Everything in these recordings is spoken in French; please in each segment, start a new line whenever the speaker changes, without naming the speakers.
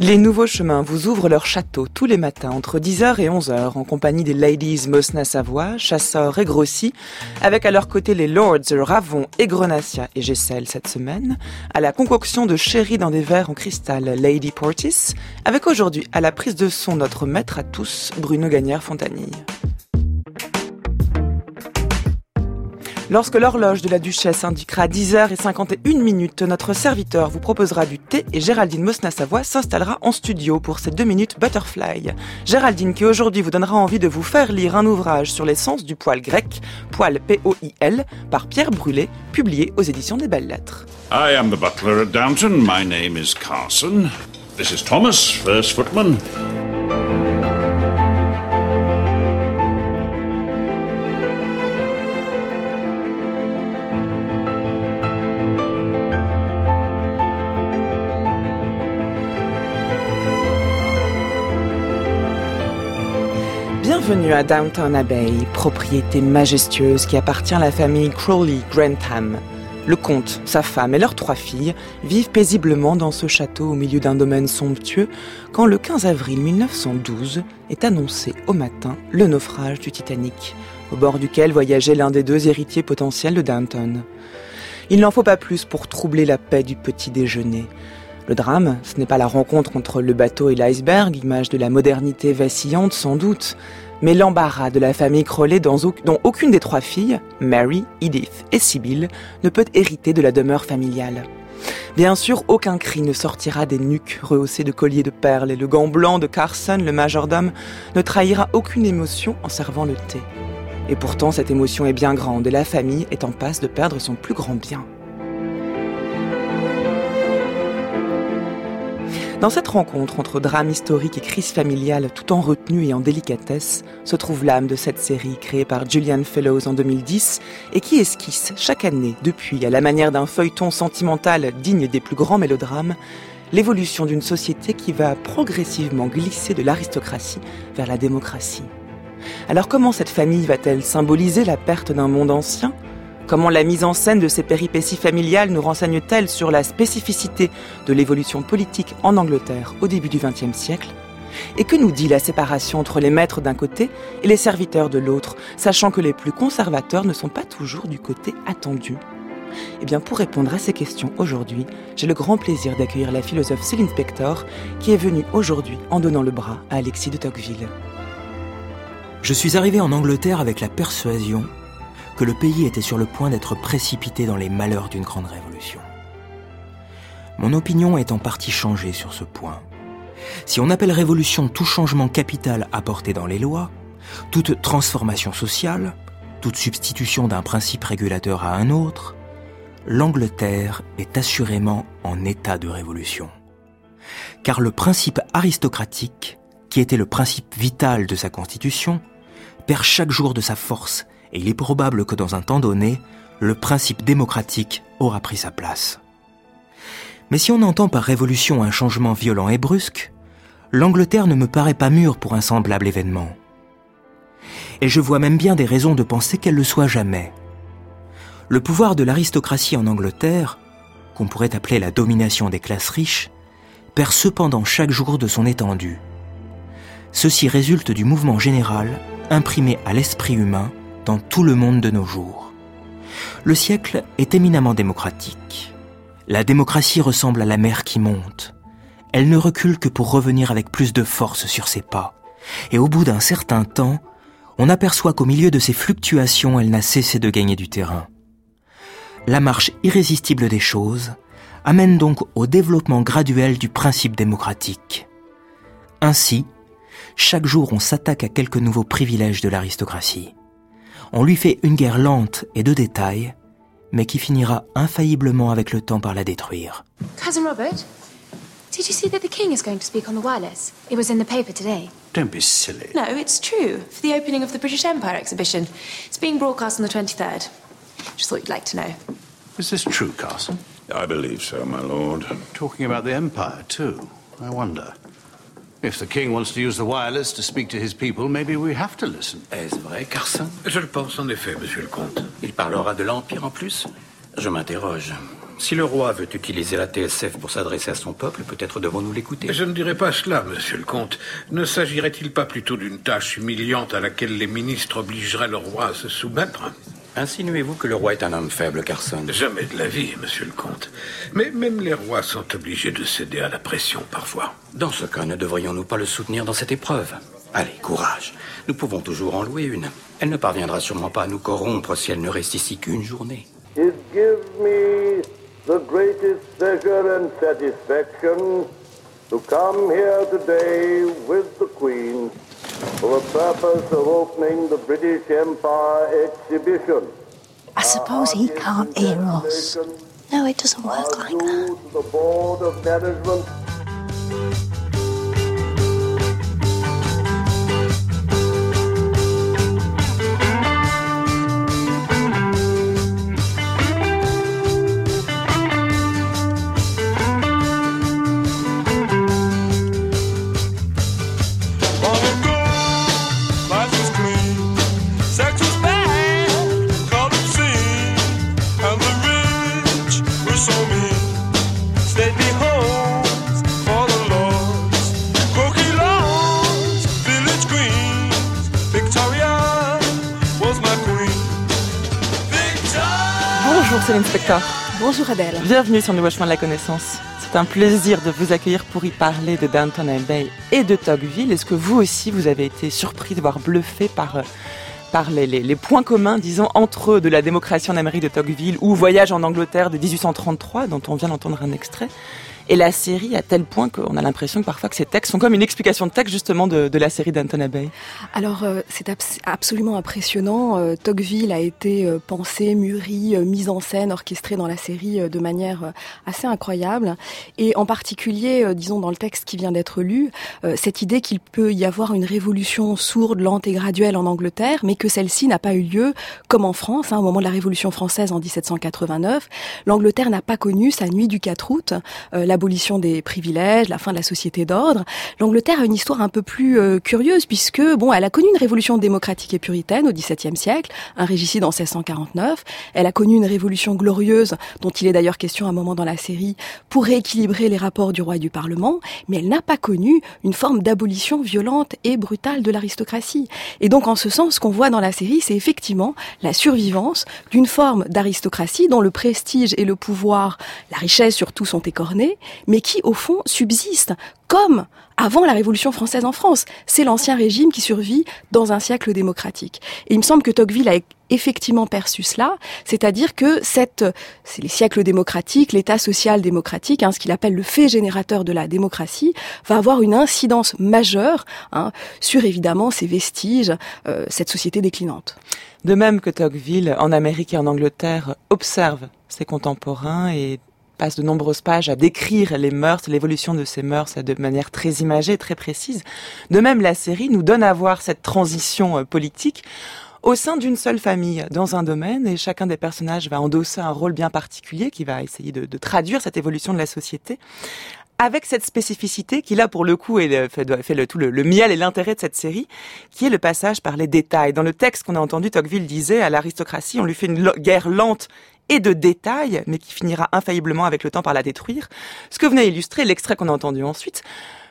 Les nouveaux chemins vous ouvrent leur château tous les matins entre 10h et 11h en compagnie des Ladies Mosna-Savoie, Chasseurs et Grossi, avec à leur côté les Lords Ravon et Grenassia et Gessel cette semaine, à la concoction de sherry dans des verres en cristal Lady Portis, avec aujourd'hui à la prise de son notre maître à tous, Bruno Gagnère-Fontanille. Lorsque l'horloge de la Duchesse indiquera 10h51, notre serviteur vous proposera du thé et Géraldine Mosna-Savoie s'installera en studio pour ces 2 minutes Butterfly. Géraldine qui aujourd'hui vous donnera envie de vous faire lire un ouvrage sur l'essence du poil grec, Poil P-O-I-L, par Pierre Brûlé, publié aux éditions des Belles Lettres.
I am the butler at Downton. My name is Carson. This is Thomas, first footman.
Bienvenue à Downton Abbey, propriété majestueuse qui appartient à la famille Crawley-Grantham. Le comte, sa femme et leurs 3 filles vivent paisiblement dans ce château au milieu d'un domaine somptueux quand le 15 avril 1912 est annoncé au matin le naufrage du Titanic, au bord duquel voyageait l'un des 2 héritiers potentiels de Downton. Il n'en faut pas plus pour troubler la paix du petit déjeuner. Le drame, ce n'est pas la rencontre entre le bateau et l'iceberg, image de la modernité vacillante sans doute, mais l'embarras de la famille Crawley dont aucune des 3 filles, Mary, Edith et Sibylle, ne peut hériter de la demeure familiale. Bien sûr, aucun cri ne sortira des nuques rehaussées de colliers de perles et le gant blanc de Carson, le majordome, ne trahira aucune émotion en servant le thé. Et pourtant, cette émotion est bien grande et la famille est en passe de perdre son plus grand bien. Dans cette rencontre entre drame historique et crise familiale tout en retenue et en délicatesse, se trouve l'âme de cette série créée par Julian Fellowes en 2010 et qui esquisse chaque année, depuis, à la manière d'un feuilleton sentimental digne des plus grands mélodrames, l'évolution d'une société qui va progressivement glisser de l'aristocratie vers la démocratie. Alors comment cette famille va-t-elle symboliser la perte d'un monde ancien ? Comment la mise en scène de ces péripéties familiales nous renseigne-t-elle sur la spécificité de l'évolution politique en Angleterre au début du XXe siècle ? Et que nous dit la séparation entre les maîtres d'un côté et les serviteurs de l'autre, sachant que les plus conservateurs ne sont pas toujours du côté attendu ? Eh bien, pour répondre à ces questions aujourd'hui, j'ai le grand plaisir d'accueillir la philosophe Céline Spector, qui est venue aujourd'hui en donnant le bras à Alexis de Tocqueville.
Je suis arrivé en Angleterre avec la persuasion que le pays était sur le point d'être précipité dans les malheurs d'une grande révolution. Mon opinion est en partie changée sur ce point. Si on appelle révolution tout changement capital apporté dans les lois, toute transformation sociale, toute substitution d'un principe régulateur à un autre, l'Angleterre est assurément en état de révolution. Car le principe aristocratique, qui était le principe vital de sa constitution, perd chaque jour de sa force et il est probable que dans un temps donné, le principe démocratique aura pris sa place. Mais si on entend par révolution un changement violent et brusque, l'Angleterre ne me paraît pas mûre pour un semblable événement. Et je vois même bien des raisons de penser qu'elle le soit jamais. Le pouvoir de l'aristocratie en Angleterre, qu'on pourrait appeler la domination des classes riches, perd cependant chaque jour de son étendue. Ceci résulte du mouvement général imprimé à l'esprit humain dans tout le monde de nos jours. Le siècle est éminemment démocratique. La démocratie ressemble à la mer qui monte. Elle ne recule que pour revenir avec plus de force sur ses pas. Et au bout d'un certain temps, on aperçoit qu'au milieu de ces fluctuations, elle n'a cessé de gagner du terrain. La marche irrésistible des choses amène donc au développement graduel du principe démocratique. Ainsi, chaque jour on s'attaque à quelques nouveaux privilèges de l'aristocratie. On lui fait une guerre lente et de détail, mais qui finira infailliblement avec le temps par la détruire.
Cousin Robert, did you see that the King is going to speak on the wireless? It was in the paper today.
Don't be silly.
No, it's true. For the opening of the British Empire exhibition. It's being broadcast on the 23rd. Just thought you'd like to know.
Is this true, Carson?
I believe so, my lord.
Talking about the Empire, too. I wonder. If the King wants to use the wireless to speak to his people, maybe we have to listen.
Est-ce vrai, Carson? Je le pense en effet, monsieur le comte. Il parlera de l'Empire en plus? Je m'interroge. Si le roi veut utiliser la TSF pour s'adresser à son peuple, peut-être devons-nous l'écouter.
Je ne dirais pas cela, monsieur le comte. Ne s'agirait-il pas plutôt d'une tâche humiliante à laquelle les ministres obligeraient le roi à se soumettre ?
Insinuez-vous que le roi est un homme faible, Carson ?
Jamais de la vie, monsieur le comte. Mais même les rois sont obligés de céder à la pression parfois.
Dans ce cas, ne devrions-nous pas le soutenir dans cette épreuve ? Allez, courage. Nous pouvons toujours en louer une. Elle ne parviendra sûrement pas à nous corrompre si elle ne reste ici qu'une journée.
It gives me the greatest pleasure and satisfaction to come here today with the Queen for the purpose of opening the British Empire exhibition.
I suppose he can't hear us. No, it doesn't work like that.
The Board of Management.
Bonjour Céline Spector.
Bonjour Adèle.
Bienvenue sur Nouveau Chemin de la Connaissance. C'est un plaisir de vous accueillir pour y parler de Downton Abbey et de Tocqueville. Est-ce que vous aussi, vous avez été surpris, voire bluffé par les points communs, disons, entre de la démocratie en Amérique de Tocqueville ou Voyage en Angleterre de 1833, dont on vient d'entendre un extrait, et la série, à tel point qu'on a l'impression que parfois que ces textes sont comme une explication de texte justement de la série Downton Abbey.
Alors c'est absolument impressionnant. Tocqueville a été pensé, mûri, mis en scène, orchestré dans la série de manière assez incroyable. Et en particulier, disons dans le texte qui vient d'être lu, cette idée qu'il peut y avoir une révolution sourde, lente et graduelle en Angleterre, mais que celle-ci n'a pas eu lieu comme en France, au moment de la Révolution française en 1789. L'Angleterre n'a pas connu sa nuit du 4 août, l'abolition des privilèges, la fin de la société d'ordre. L'Angleterre a une histoire un peu plus curieuse puisque, elle a connu une révolution démocratique et puritaine au XVIIe siècle, un régicide en 1649. Elle a connu une révolution glorieuse, dont il est d'ailleurs question à un moment dans la série, pour rééquilibrer les rapports du roi et du Parlement, mais elle n'a pas connu une forme d'abolition violente et brutale de l'aristocratie. Et donc, en ce sens, ce qu'on voit dans la série, c'est effectivement la survivance d'une forme d'aristocratie dont le prestige et le pouvoir, la richesse surtout, sont écornés, mais qui, au fond, subsiste comme avant la Révolution française en France. C'est l'ancien régime qui survit dans un siècle démocratique. Et il me semble que Tocqueville a effectivement perçu cela, c'est-à-dire que c'est les siècles démocratiques, l'état social démocratique, ce qu'il appelle le fait générateur de la démocratie, va avoir une incidence majeure sur évidemment ces vestiges, cette société déclinante.
De même que Tocqueville, en Amérique et en Angleterre, observe ses contemporains et passe de nombreuses pages à décrire les mœurs, l'évolution de ces mœurs de manière très imagée, très précise. De même, la série nous donne à voir cette transition politique au sein d'une seule famille, dans un domaine, et chacun des personnages va endosser un rôle bien particulier qui va essayer de traduire cette évolution de la société, avec cette spécificité qui, là, pour le coup, fait le miel et l'intérêt de cette série, qui est le passage par les détails. Dans le texte qu'on a entendu, Tocqueville disait à l'aristocratie, on lui fait une guerre lente et de détails, mais qui finira infailliblement avec le temps par la détruire. Ce que venait illustrer l'extrait qu'on a entendu ensuite,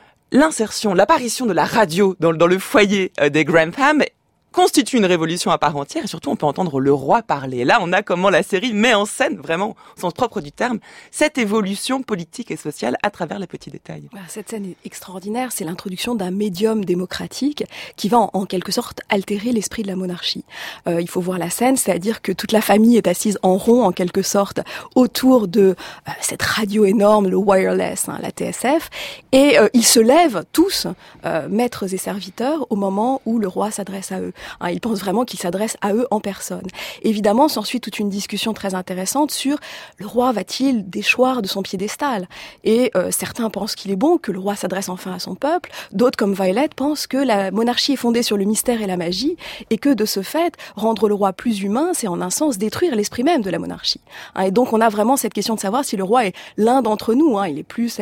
l'apparition de la radio dans le foyer des Grantham constitue une révolution à part entière, et surtout on peut entendre le roi parler. Là, on a comment la série met en scène, vraiment, au sens propre du terme, cette évolution politique et sociale à travers les petits détails.
Cette scène est extraordinaire, c'est l'introduction d'un médium démocratique qui va en quelque sorte altérer l'esprit de la monarchie. Il faut voir la scène, c'est-à-dire que toute la famille est assise en rond, en quelque sorte, autour de cette radio énorme, le wireless, la TSF, et ils se lèvent tous, maîtres et serviteurs, au moment où le roi s'adresse à eux. Ils pensent vraiment qu'il s'adresse à eux en personne. Évidemment, s'ensuit toute une discussion très intéressante sur le roi va-t-il déchoir de son piédestal ? Et certains pensent qu'il est bon que le roi s'adresse enfin à son peuple. D'autres, comme Violet, pensent que la monarchie est fondée sur le mystère et la magie et que, de ce fait, rendre le roi plus humain, c'est en un sens détruire l'esprit même de la monarchie. Et donc, on a vraiment cette question de savoir si le roi est l'un d'entre nous. Il est plus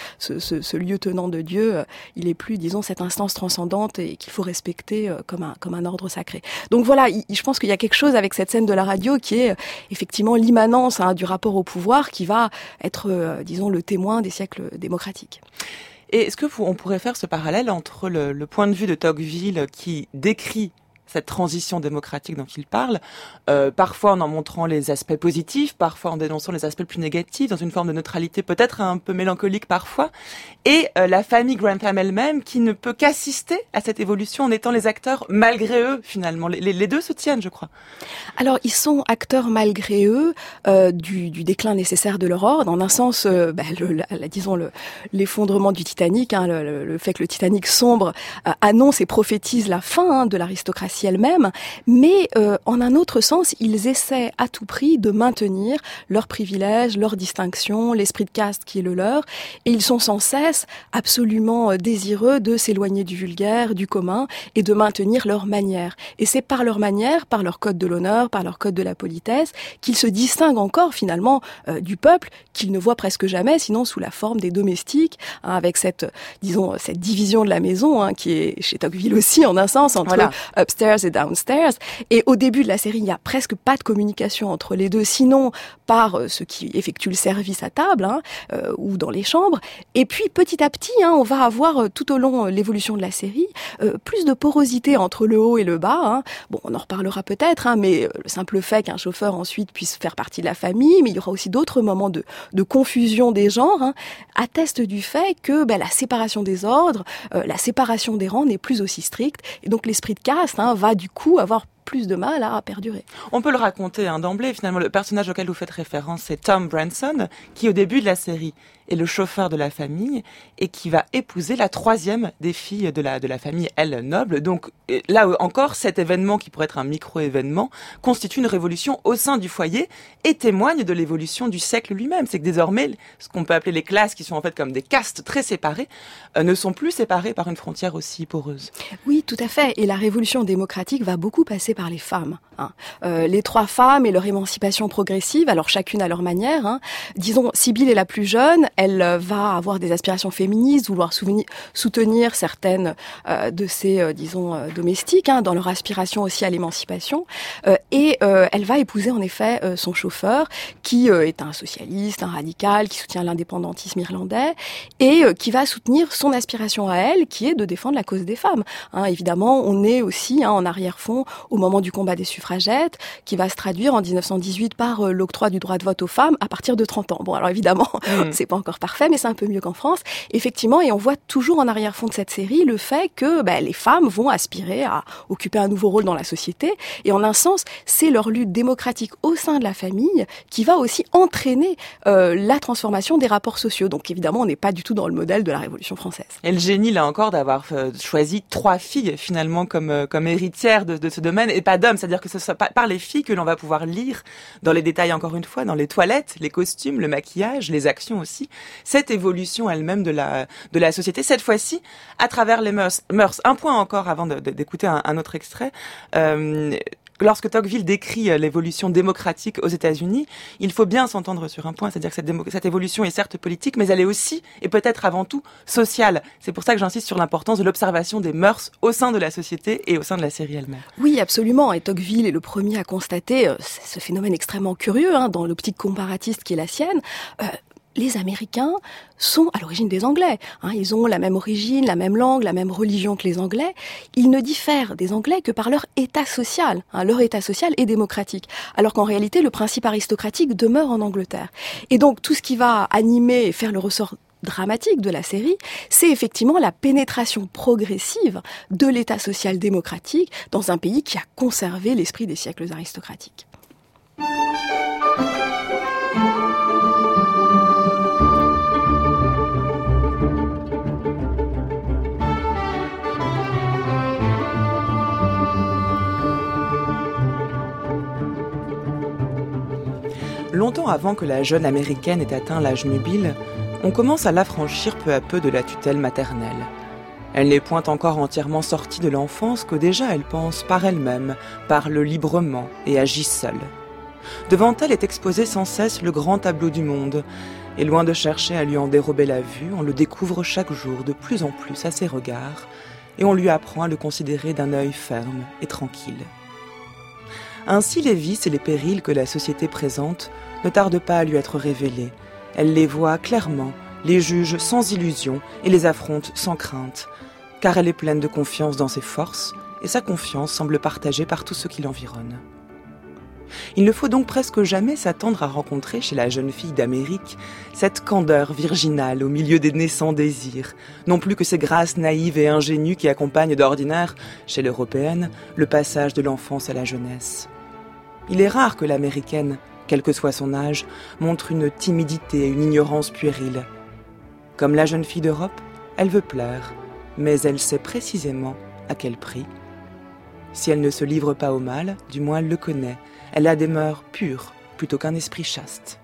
ce lieutenant de Dieu, il est plus, disons, cette instance transcendante et qu'il faut respecter comme un ordre ordre sacré. Donc voilà, je pense qu'il y a quelque chose avec cette scène de la radio qui est effectivement l'immanence du rapport au pouvoir qui va être, disons, le témoin des siècles démocratiques.
Et est-ce que on pourrait faire ce parallèle entre le point de vue de Tocqueville qui décrit cette transition démocratique dont il parle, parfois en montrant les aspects positifs, parfois en dénonçant les aspects plus négatifs, dans une forme de neutralité peut-être un peu mélancolique parfois, et la famille Grantham elle-même qui ne peut qu'assister à cette évolution en étant les acteurs malgré eux finalement. Les deux se tiennent, je crois.
Alors ils sont acteurs malgré eux du déclin nécessaire de leur ordre. En un sens, disons l'effondrement du Titanic, le fait que le Titanic sombre annonce et prophétise la fin de l'aristocratie elle-même, mais en un autre sens, ils essaient à tout prix de maintenir leurs privilèges, leurs distinctions, l'esprit de caste qui est le leur, et ils sont sans cesse absolument désireux de s'éloigner du vulgaire, du commun, et de maintenir leur manière. Et c'est par leur manière, par leur code de l'honneur, par leur code de la politesse, qu'ils se distinguent encore finalement du peuple, qu'ils ne voient presque jamais, sinon sous la forme des domestiques, avec cette division de la maison, qui est chez Tocqueville aussi en un sens, entre upstairs et downstairs. Et au début de la série, il n'y a presque pas de communication entre les deux, sinon par ceux qui effectuent le service à table ou dans les chambres. Et puis petit à petit, on va avoir tout au long l'évolution de la série plus de porosité entre le haut et le bas. Bon, on en reparlera peut-être, mais le simple fait qu'un chauffeur ensuite puisse faire partie de la famille, mais il y aura aussi d'autres moments de confusion des genres, atteste du fait que la séparation des ordres, la séparation des rangs n'est plus aussi stricte, et donc l'esprit de caste va du coup avoir plus de mal à perdurer.
On peut le raconter d'emblée, finalement. Le personnage auquel vous faites référence, c'est Tom Branson, qui au début de la série est le chauffeur de la famille et qui va épouser la troisième des filles de la famille, elle, noble. Donc là encore, cet événement qui pourrait être un micro-événement constitue une révolution au sein du foyer et témoigne de l'évolution du siècle lui-même. C'est que désormais, ce qu'on peut appeler les classes, qui sont en fait comme des castes très séparées, ne sont plus séparées par une frontière aussi poreuse.
Oui, tout à fait. Et la révolution démocratique va beaucoup passer par les femmes. Les trois femmes et leur émancipation progressive, alors chacune à leur manière. Disons, Sibylle est la plus jeune, elle va avoir des aspirations féministes, vouloir soutenir certaines de ses, domestiques, dans leur aspiration aussi à l'émancipation. Et elle va épouser en effet son chauffeur, qui est un socialiste, un radical, qui soutient l'indépendantisme irlandais, et qui va soutenir son aspiration à elle, qui est de défendre la cause des femmes. Évidemment, on est aussi en arrière-fond au moment du combat des suffragettes, qui va se traduire en 1918 par l'octroi du droit de vote aux femmes à partir de 30 ans. Bon, alors évidemment, c'est pas encore parfait, mais c'est un peu mieux qu'en France. Effectivement, et on voit toujours en arrière-fond de cette série le fait que les femmes vont aspirer à occuper un nouveau rôle dans la société. Et en un sens, c'est leur lutte démocratique au sein de la famille qui va aussi entraîner la transformation des rapports sociaux. Donc évidemment, on n'est pas du tout dans le modèle de la Révolution française.
Et le génie, là encore, d'avoir choisi 3 filles, finalement, comme héritières de ce domaine, et pas d'hommes. C'est-à-dire que ce soit par les filles que l'on va pouvoir lire, dans les détails encore une fois, dans les toilettes, les costumes, le maquillage, les actions aussi, cette évolution elle-même de la société, cette fois-ci, à travers les mœurs. Un point encore avant d'écouter un autre extrait. Lorsque Tocqueville décrit l'évolution démocratique aux États-Unis, il faut bien s'entendre sur un point, c'est-à-dire que cette évolution est certes politique, mais elle est aussi, et peut-être avant tout, sociale. C'est pour ça que j'insiste sur l'importance de l'observation des mœurs au sein de la société et au sein de la série elle-même.
Oui, absolument. Et Tocqueville est le premier à constater ce phénomène extrêmement curieux, dans l'optique comparatiste qui est la sienne. Les Américains sont à l'origine des Anglais. Ils ont la même origine, la même langue, la même religion que les Anglais. Ils ne diffèrent des Anglais que par leur état social. Leur état social est démocratique. Alors qu'en réalité, le principe aristocratique demeure en Angleterre. Et donc, tout ce qui va animer et faire le ressort dramatique de la série, c'est effectivement la pénétration progressive de l'état social démocratique dans un pays qui a conservé l'esprit des siècles aristocratiques.
Longtemps avant que la jeune américaine ait atteint l'âge nubile, on commence à l'affranchir peu à peu de la tutelle maternelle. Elle n'est point encore entièrement sortie de l'enfance que déjà elle pense par elle-même, parle librement et agit seule. Devant elle est exposé sans cesse le grand tableau du monde, et loin de chercher à lui en dérober la vue, on le découvre chaque jour de plus en plus à ses regards, et on lui apprend à le considérer d'un œil ferme et tranquille. Ainsi, les vices et les périls que la société présente ne tardent pas à lui être révélés. Elle les voit clairement, les juge sans illusion et les affronte sans crainte, car elle est pleine de confiance dans ses forces, et sa confiance semble partagée par tous ceux qui l'environnent. Il ne faut donc presque jamais s'attendre à rencontrer chez la jeune fille d'Amérique cette candeur virginale au milieu des naissants désirs, non plus que ces grâces naïves et ingénues qui accompagnent d'ordinaire, chez l'européenne, le passage de l'enfance à la jeunesse. Il est rare que l'américaine, quel que soit son âge, montre une timidité et une ignorance puérile. Comme la jeune fille d'Europe, elle veut plaire, mais elle sait précisément à quel prix. Si elle ne se livre pas au mal, du moins elle le connaît. Elle a des mœurs pures, plutôt qu'un esprit chaste.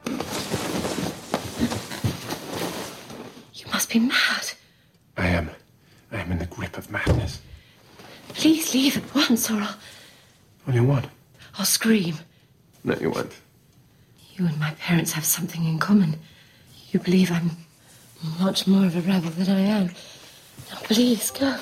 You must be mad.
I am in the grip of madness.
Please leave at once, or I'll scream.
No, you won't.
You and my parents have something in common. You believe I'm much more of a rebel than I am. Now please, go.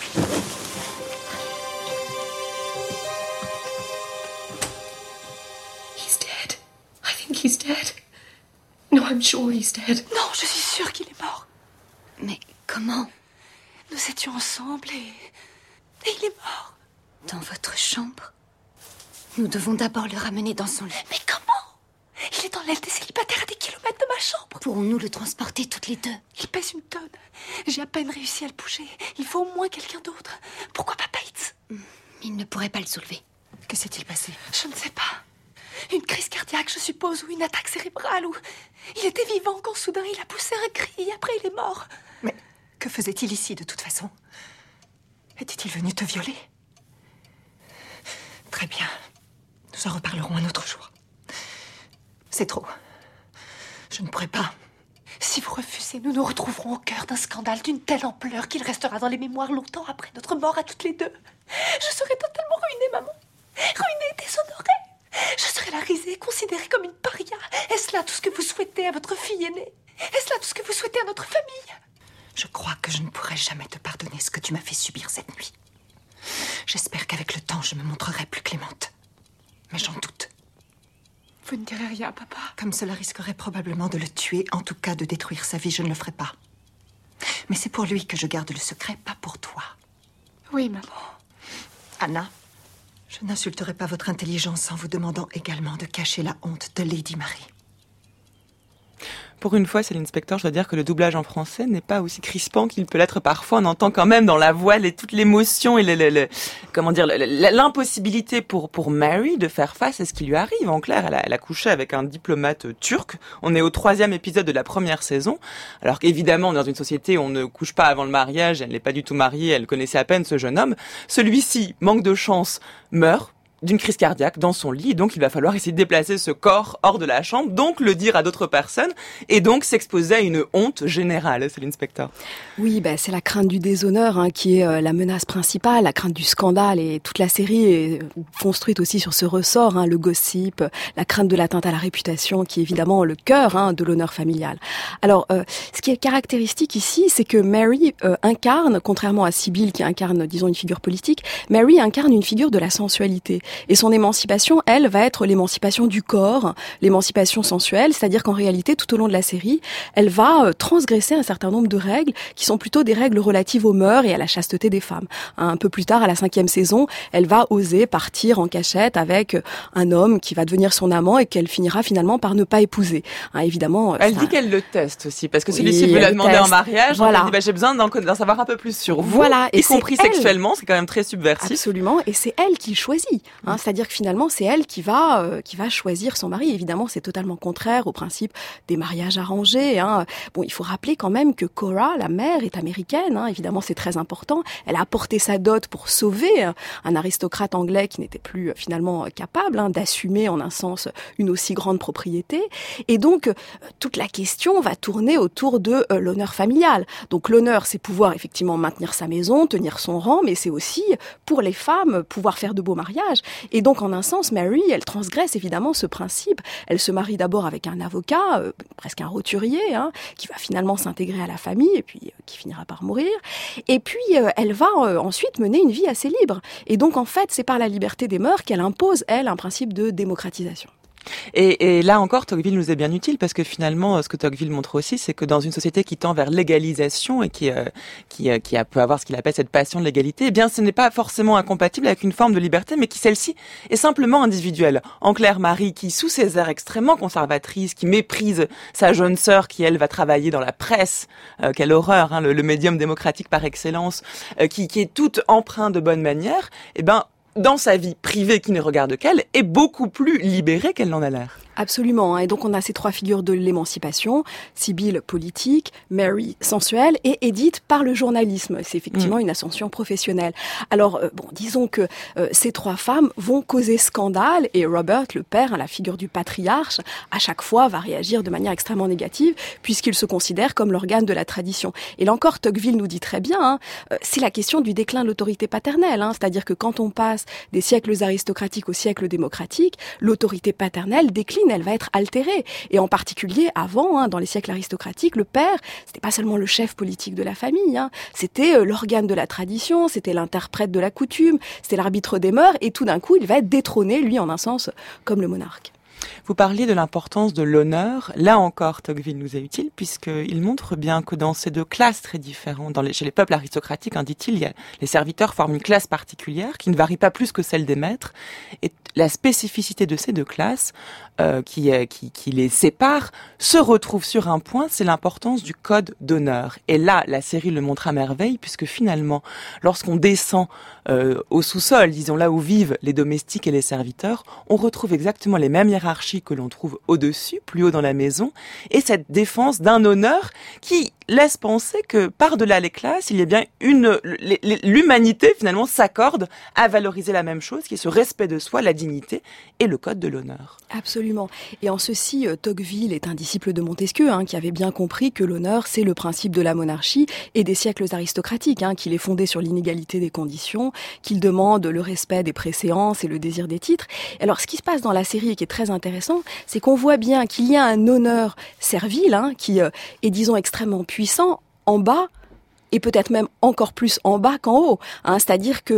He's dead. No, I'm sure he's dead.
Non, je suis sûre qu'il est mort. Mais comment? Nous étions ensemble et il est mort. Dans votre chambre? Nous devons d'abord le ramener dans son lit. Mais comment? Il est dans l'aile des célibataires à des kilomètres de ma chambre. Pourrons-nous le transporter toutes les deux? Il pèse une tonne. J'ai à peine réussi à le bouger. Il faut au moins quelqu'un d'autre. Pourquoi pas Bates? Il ne pourrait pas le soulever. Que s'est-il passé? Je ne sais pas. Une crise cardiaque, je suppose, ou une attaque cérébrale, ou... Il était vivant quand soudain il a poussé un cri, et après il est mort. Mais que faisait-il ici, de toute façon? Était-il venu te violer? Très bien. Nous en reparlerons un autre jour. C'est trop. Je ne pourrai pas. Si vous refusez, nous nous retrouverons au cœur d'un scandale d'une telle ampleur qu'il restera dans les mémoires longtemps après notre mort à toutes les deux. Je serai totalement ruinée, maman. Ruinée et déshonorée. Je serai la risée, considérée comme une paria. Est-ce là tout ce que vous souhaitez à votre fille aînée? Est-ce là tout ce que vous souhaitez à notre famille? Je crois que je ne pourrai jamais te pardonner ce que tu m'as fait subir cette nuit. J'espère qu'avec le temps, je me montrerai plus clémente. Mais j'en doute. Vous ne direz rien, papa? Comme cela risquerait probablement de le tuer, en tout cas de détruire sa vie, je ne le ferai pas. Mais c'est pour lui que je garde le secret, pas pour toi. Oui, maman. Anna, je n'insulterai pas votre intelligence en vous demandant également de cacher la honte de Lady Mary.
Pour une fois, c'est l'inspecteur, je dois dire que le doublage en français n'est pas aussi crispant qu'il peut l'être parfois. On entend quand même dans la voix toute l'émotion et l'impossibilité pour Mary de faire face à ce qui lui arrive. En clair, elle a couché avec un diplomate turc. On est au 3e épisode de la première saison. Alors qu'évidemment, dans une société où on ne couche pas avant le mariage, elle n'est pas du tout mariée, elle connaissait à peine ce jeune homme. Celui-ci, manque de chance, meurt d'une crise cardiaque dans son lit, donc il va falloir essayer de déplacer ce corps hors de la chambre, donc le dire à d'autres personnes, et donc s'exposer à une honte générale, c'est l'inspecteur.
Oui, c'est la crainte du déshonneur qui est la menace principale, la crainte du scandale, et toute la série est construite aussi sur ce ressort, le gossip, la crainte de l'atteinte à la réputation, qui est évidemment le cœur de l'honneur familial. Alors, ce qui est caractéristique ici, c'est que Mary incarne, contrairement à Sibyl qui incarne, disons, une figure politique, Mary incarne une figure de la sensualité. Et son émancipation, elle, va être l'émancipation du corps, l'émancipation sensuelle, c'est-à-dire qu'en réalité, tout au long de la série, elle va transgresser un certain nombre de règles qui sont plutôt des règles relatives aux mœurs et à la chasteté des femmes. Un peu plus tard, à la 5e saison, elle va oser partir en cachette avec un homme qui va devenir son amant et qu'elle finira finalement par ne pas épouser. Évidemment.
Elle dit qu'elle le teste aussi, parce que celui-ci veut la demander en mariage. Voilà. Elle dit, j'ai besoin d'en savoir un peu plus sur vous, y compris sexuellement, c'est quand même très subversif.
Absolument, et c'est elle qui choisit. C'est-à-dire que finalement, c'est elle qui va choisir son mari. Évidemment, c'est totalement contraire au principe des mariages arrangés. Bon, il faut rappeler quand même que Cora, la mère, est américaine. Évidemment, c'est très important. Elle a apporté sa dot pour sauver un aristocrate anglais qui n'était plus finalement capable d'assumer en un sens une aussi grande propriété. Et donc, toute la question va tourner autour de l'honneur familial. Donc, l'honneur, c'est pouvoir effectivement maintenir sa maison, tenir son rang, mais c'est aussi, pour les femmes, pouvoir faire de beaux mariages. Et donc, en un sens, Mary, elle transgresse évidemment ce principe. Elle se marie d'abord avec un avocat, presque un roturier, qui va finalement s'intégrer à la famille et puis qui finira par mourir. Et puis, elle va ensuite mener une vie assez libre. Et donc, en fait, c'est par la liberté des mœurs qu'elle impose, elle, un principe de démocratisation.
Et là encore, Tocqueville nous est bien utile parce que finalement, ce que Tocqueville montre aussi, c'est que dans une société qui tend vers l'égalisation et qui peut avoir ce qu'il appelle cette passion de l'égalité, eh bien, ce n'est pas forcément incompatible avec une forme de liberté, mais qui celle-ci est simplement individuelle. En clair, Marie, qui sous ses airs extrêmement conservatrices, qui méprise sa jeune sœur, qui elle va travailler dans la presse, quelle horreur, le médium démocratique par excellence, qui est toute empreinte de bonne manière, eh ben, dans sa vie privée qui ne regarde qu'elle, est beaucoup plus libérée qu'elle n'en a l'air.
Absolument. Et donc, on a ces trois figures de l'émancipation. Sibylle, politique, Mary, sensuelle, et Edith par le journalisme. C'est effectivement une ascension professionnelle. Alors, disons que ces trois femmes vont causer scandale, et Robert, le père, la figure du patriarche, à chaque fois va réagir de manière extrêmement négative, puisqu'il se considère comme l'organe de la tradition. Et là encore, Tocqueville nous dit très bien, c'est la question du déclin de l'autorité paternelle. C'est-à-dire que quand on passe des siècles aristocratiques au siècle démocratique, l'autorité paternelle décline, elle va être altérée. Et en particulier, avant, dans les siècles aristocratiques, le père, c'était pas seulement le chef politique de la famille, c'était l'organe de la tradition, c'était l'interprète de la coutume, c'était l'arbitre des mœurs, et tout d'un coup, il va être détrôné, lui, en un sens, comme le monarque.
Vous parliez de l'importance de l'honneur. Là encore, Tocqueville nous est utile puisqu'il montre bien que dans ces deux classes très différentes, chez les peuples aristocratiques, dit-il, les serviteurs forment une classe particulière qui ne varie pas plus que celle des maîtres. Et la spécificité de ces deux classes qui les sépare se retrouve sur un point, c'est l'importance du code d'honneur. Et là, la série le montre à merveille puisque finalement, lorsqu'on descend au sous-sol, disons là où vivent les domestiques et les serviteurs, on retrouve exactement les mêmes hiérarchies que l'on trouve au-dessus, plus haut dans la maison, et cette défense d'un honneur qui laisse penser que par-delà les classes, il y a bien l'humanité finalement s'accorde à valoriser la même chose, qui est ce respect de soi, la dignité et le code de l'honneur.
Absolument. Et en ceci, Tocqueville est un disciple de Montesquieu, qui avait bien compris que l'honneur, c'est le principe de la monarchie et des siècles aristocratiques, qu'il est fondé sur l'inégalité des conditions, qu'il demande le respect des préséances et le désir des titres. Alors, ce qui se passe dans la série et qui est très intéressant, c'est qu'on voit bien qu'il y a un honneur servile, qui est, disons, extrêmement puissant en bas, et peut-être même encore plus en bas qu'en haut. C'est-à-dire que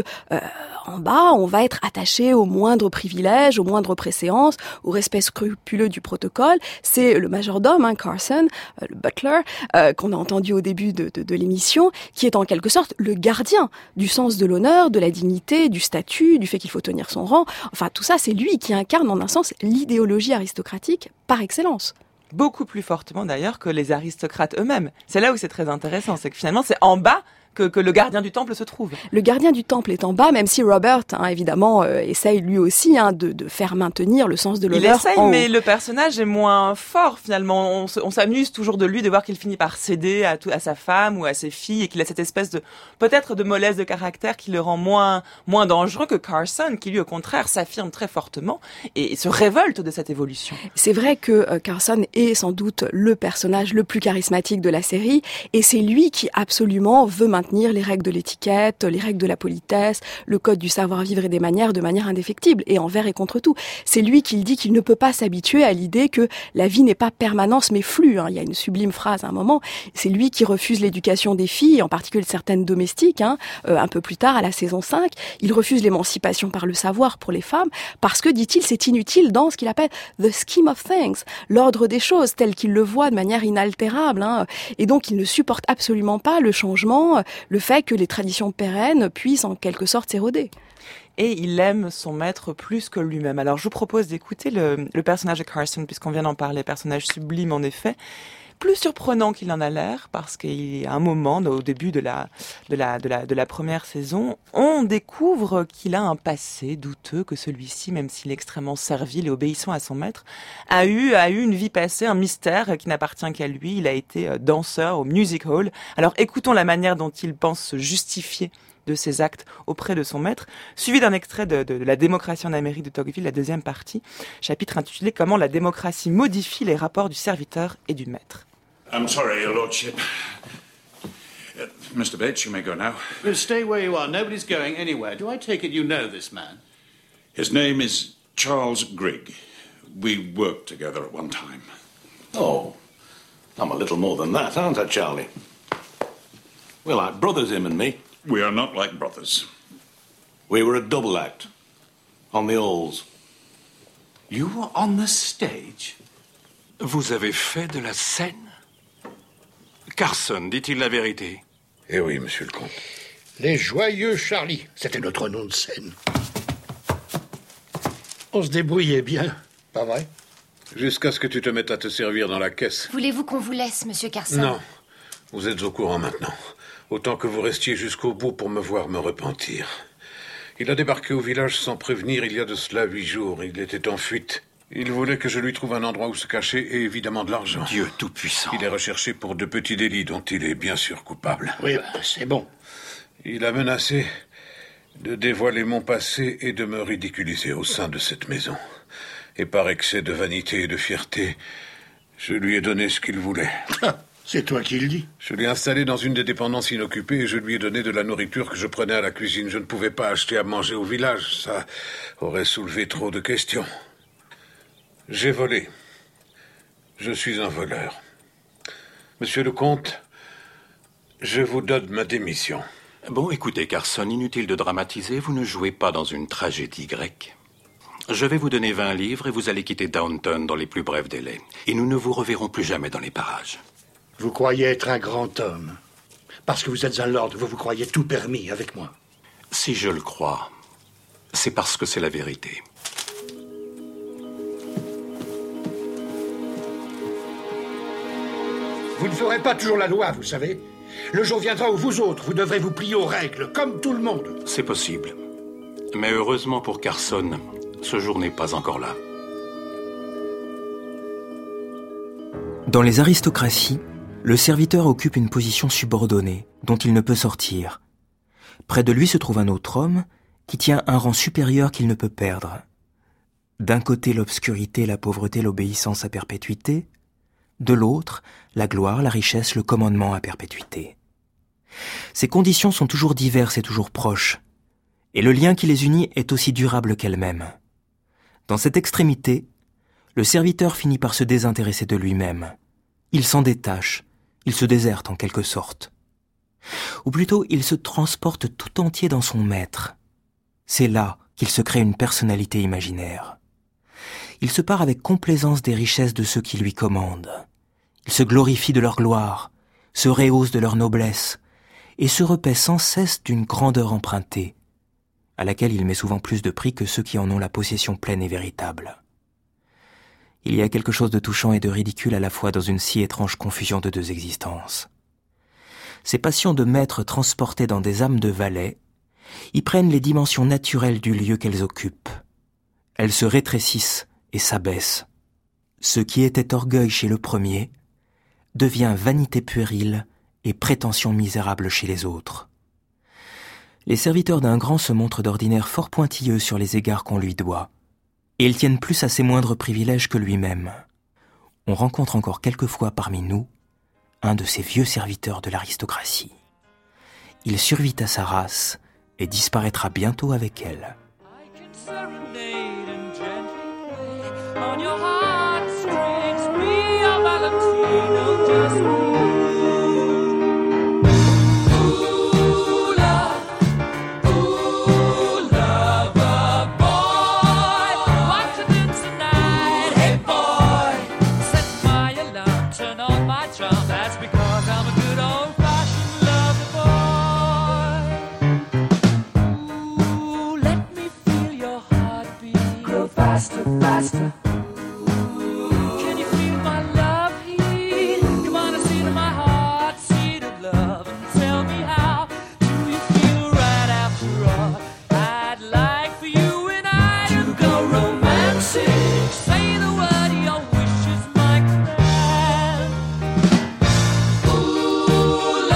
en bas, on va être attaché aux moindres privilèges, aux moindres préséances, au respect scrupuleux du protocole. C'est le majordome, Carson, le butler, qu'on a entendu au début de l'émission, qui est en quelque sorte le gardien du sens de l'honneur, de la dignité, du statut, du fait qu'il faut tenir son rang. Enfin, tout ça, c'est lui qui incarne en un sens l'idéologie aristocratique par excellence.
Beaucoup plus fortement d'ailleurs que les aristocrates eux-mêmes. C'est là où c'est très intéressant, c'est que finalement c'est en bas que le gardien du temple se trouve.
Le gardien du temple est en bas, même si Robert, évidemment, essaye lui aussi de faire maintenir le sens de l'honneur.
Il essaye, mais le personnage est moins fort finalement. On s'amuse toujours de lui, de voir qu'il finit par céder à sa femme ou à ses filles et qu'il a cette espèce de peut-être de mollesse de caractère qui le rend moins dangereux que Carson, qui lui au contraire s'affirme très fortement et se révolte de cette évolution.
C'est vrai que Carson est sans doute le personnage le plus charismatique de la série et c'est lui qui absolument veut maintenir les règles de l'étiquette, les règles de la politesse, le code du savoir-vivre et des manières de manière indéfectible et envers et contre tout. C'est lui qui dit qu'il ne peut pas s'habituer à l'idée que la vie n'est pas permanence mais flux. Il y a une sublime phrase à un moment. C'est lui qui refuse l'éducation des filles, en particulier certaines domestiques, un peu plus tard à la saison 5. Il refuse l'émancipation par le savoir pour les femmes parce que, dit-il, c'est inutile dans ce qu'il appelle the scheme of things, l'ordre des choses tel qu'il le voit de manière inaltérable. Et donc, il ne supporte absolument pas le changement, le fait que les traditions pérennes puissent en quelque sorte s'éroder.
Et il aime son maître plus que lui-même. Alors je vous propose d'écouter le personnage de Carson, puisqu'on vient d'en parler, personnage sublime en effet, plus surprenant qu'il en a l'air, parce qu'il y a un moment, au début de la première saison, on découvre qu'il a un passé douteux, que celui-ci, même s'il est extrêmement servile et obéissant à son maître, a eu une vie passée, un mystère qui n'appartient qu'à lui. Il a été danseur au music hall. Alors écoutons la manière dont il pense se justifier de ses actes auprès de son maître, suivi d'un extrait de La démocratie en Amérique de Tocqueville, la deuxième partie, chapitre intitulé « Comment la démocratie modifie les rapports du serviteur et du maître ».
I'm sorry, Your Lordship. Mr. Bates, you may go now.
Stay where you are. Nobody's going anywhere. Do I take it you know this man?
His name is Charles Grigg. We worked together at one time.
Oh, I'm a little more than that, aren't I, Charlie? We're like brothers, him and me.
We are not like brothers.
We were a double act. On the halls.
You were on the stage? Vous avez fait de la scène? Carson, dit-il la vérité?
Eh oui, monsieur le comte.
Les Joyeux Charlie, c'était notre nom de scène. On se débrouillait bien, pas vrai?
Jusqu'à ce que tu te mettes à te servir dans la caisse.
Voulez-vous qu'on vous laisse, monsieur Carson?
Non, vous êtes au courant maintenant. Autant que vous restiez jusqu'au bout pour me voir me repentir. Il a débarqué au village sans prévenir il y a de cela 8 jours. Il était en fuite. Il voulait que je lui trouve un endroit où se cacher et évidemment de l'argent.
Dieu tout-puissant.
Il est recherché pour de petits délits dont il est bien sûr coupable.
Oui, c'est bon.
Il a menacé de dévoiler mon passé et de me ridiculiser au sein de cette maison. Et par excès de vanité et de fierté, je lui ai donné ce qu'il voulait.
C'est toi qui le dis.
Je l'ai installé dans une des dépendances inoccupées et je lui ai donné de la nourriture que je prenais à la cuisine. Je ne pouvais pas acheter à manger au village. Ça aurait soulevé trop de questions. J'ai volé. Je suis un voleur. Monsieur le comte, je vous donne ma démission.
Bon, écoutez, Carson, inutile de dramatiser, vous ne jouez pas dans une tragédie grecque. Je vais vous donner 20 livres et vous allez quitter Downton dans les plus brefs délais. Et nous ne vous reverrons plus jamais dans les parages.
Vous croyez être un grand homme. Parce que vous êtes un lord, vous croyez tout permis avec moi.
Si je le crois, c'est parce que c'est la vérité.
Vous ne ferez pas toujours la loi, vous savez. Le jour viendra où vous autres, vous devrez vous plier aux règles, comme tout le monde.
C'est possible. Mais heureusement pour Carson, ce jour n'est pas encore là.
Dans les aristocraties, le serviteur occupe une position subordonnée, dont il ne peut sortir. Près de lui se trouve un autre homme, qui tient un rang supérieur qu'il ne peut perdre. D'un côté l'obscurité, la pauvreté, l'obéissance à perpétuité, de l'autre, la gloire, la richesse, le commandement à perpétuité. Ces conditions sont toujours diverses et toujours proches, et le lien qui les unit est aussi durable qu'elles-mêmes. Dans cette extrémité, le serviteur finit par se désintéresser de lui-même. Il s'en détache, il se déserte en quelque sorte. Ou plutôt, il se transporte tout entier dans son maître. C'est là qu'il se crée une personnalité imaginaire. Il se part avec complaisance des richesses de ceux qui lui commandent. Il se glorifie de leur gloire, se rehausse de leur noblesse, et se repaît sans cesse d'une grandeur empruntée, à laquelle il met souvent plus de prix que ceux qui en ont la possession pleine et véritable. Il y a quelque chose de touchant et de ridicule à la fois dans une si étrange confusion de deux existences. Ces passions de maître transportées dans des âmes de valets y prennent les dimensions naturelles du lieu qu'elles occupent. Elles se rétrécissent et s'abaissent. Ce qui était orgueil chez le premier devient vanité puérile et prétention misérable chez les autres. Les serviteurs d'un grand se montrent d'ordinaire fort pointilleux sur les égards qu'on lui doit, et ils tiennent plus à ses moindres privilèges que lui-même. On rencontre encore quelquefois parmi nous un de ces vieux serviteurs de l'aristocratie. Il survit à sa race et disparaîtra bientôt avec elle.
Faster. Can you feel my love heat? Come on and see to my heart, seed of love, and tell me how do you feel right after all? I'd like for you and I to go romancing. Say the word, your wish is my command. Ooh,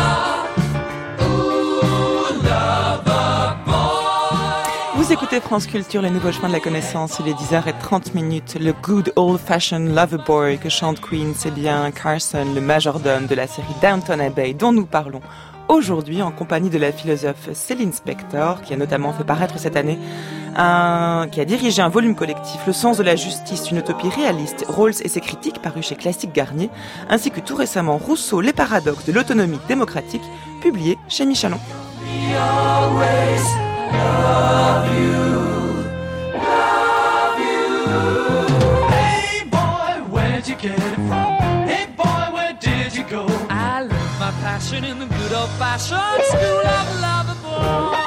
lover boy.
Vous écoutez France Culture, les nouveaux chemins de la connaissance, il est 10h30, le good old-fashioned lover boy que chante Queen, c'est bien Carson, le majordome de la série Downton Abbey dont nous parlons aujourd'hui en compagnie de la philosophe Céline Spector, qui a notamment fait paraître cette année qui a dirigé un volume collectif, Le sens de la justice, une utopie réaliste, Rawls et ses critiques, paru chez Classique Garnier, ainsi que tout récemment Rousseau, les paradoxes de l'autonomie démocratique, publié chez Michelon.
Hey boy, where'd you get it from? Hey boy, where did you go? I learned my passion in the good old-fashioned school of lover boys.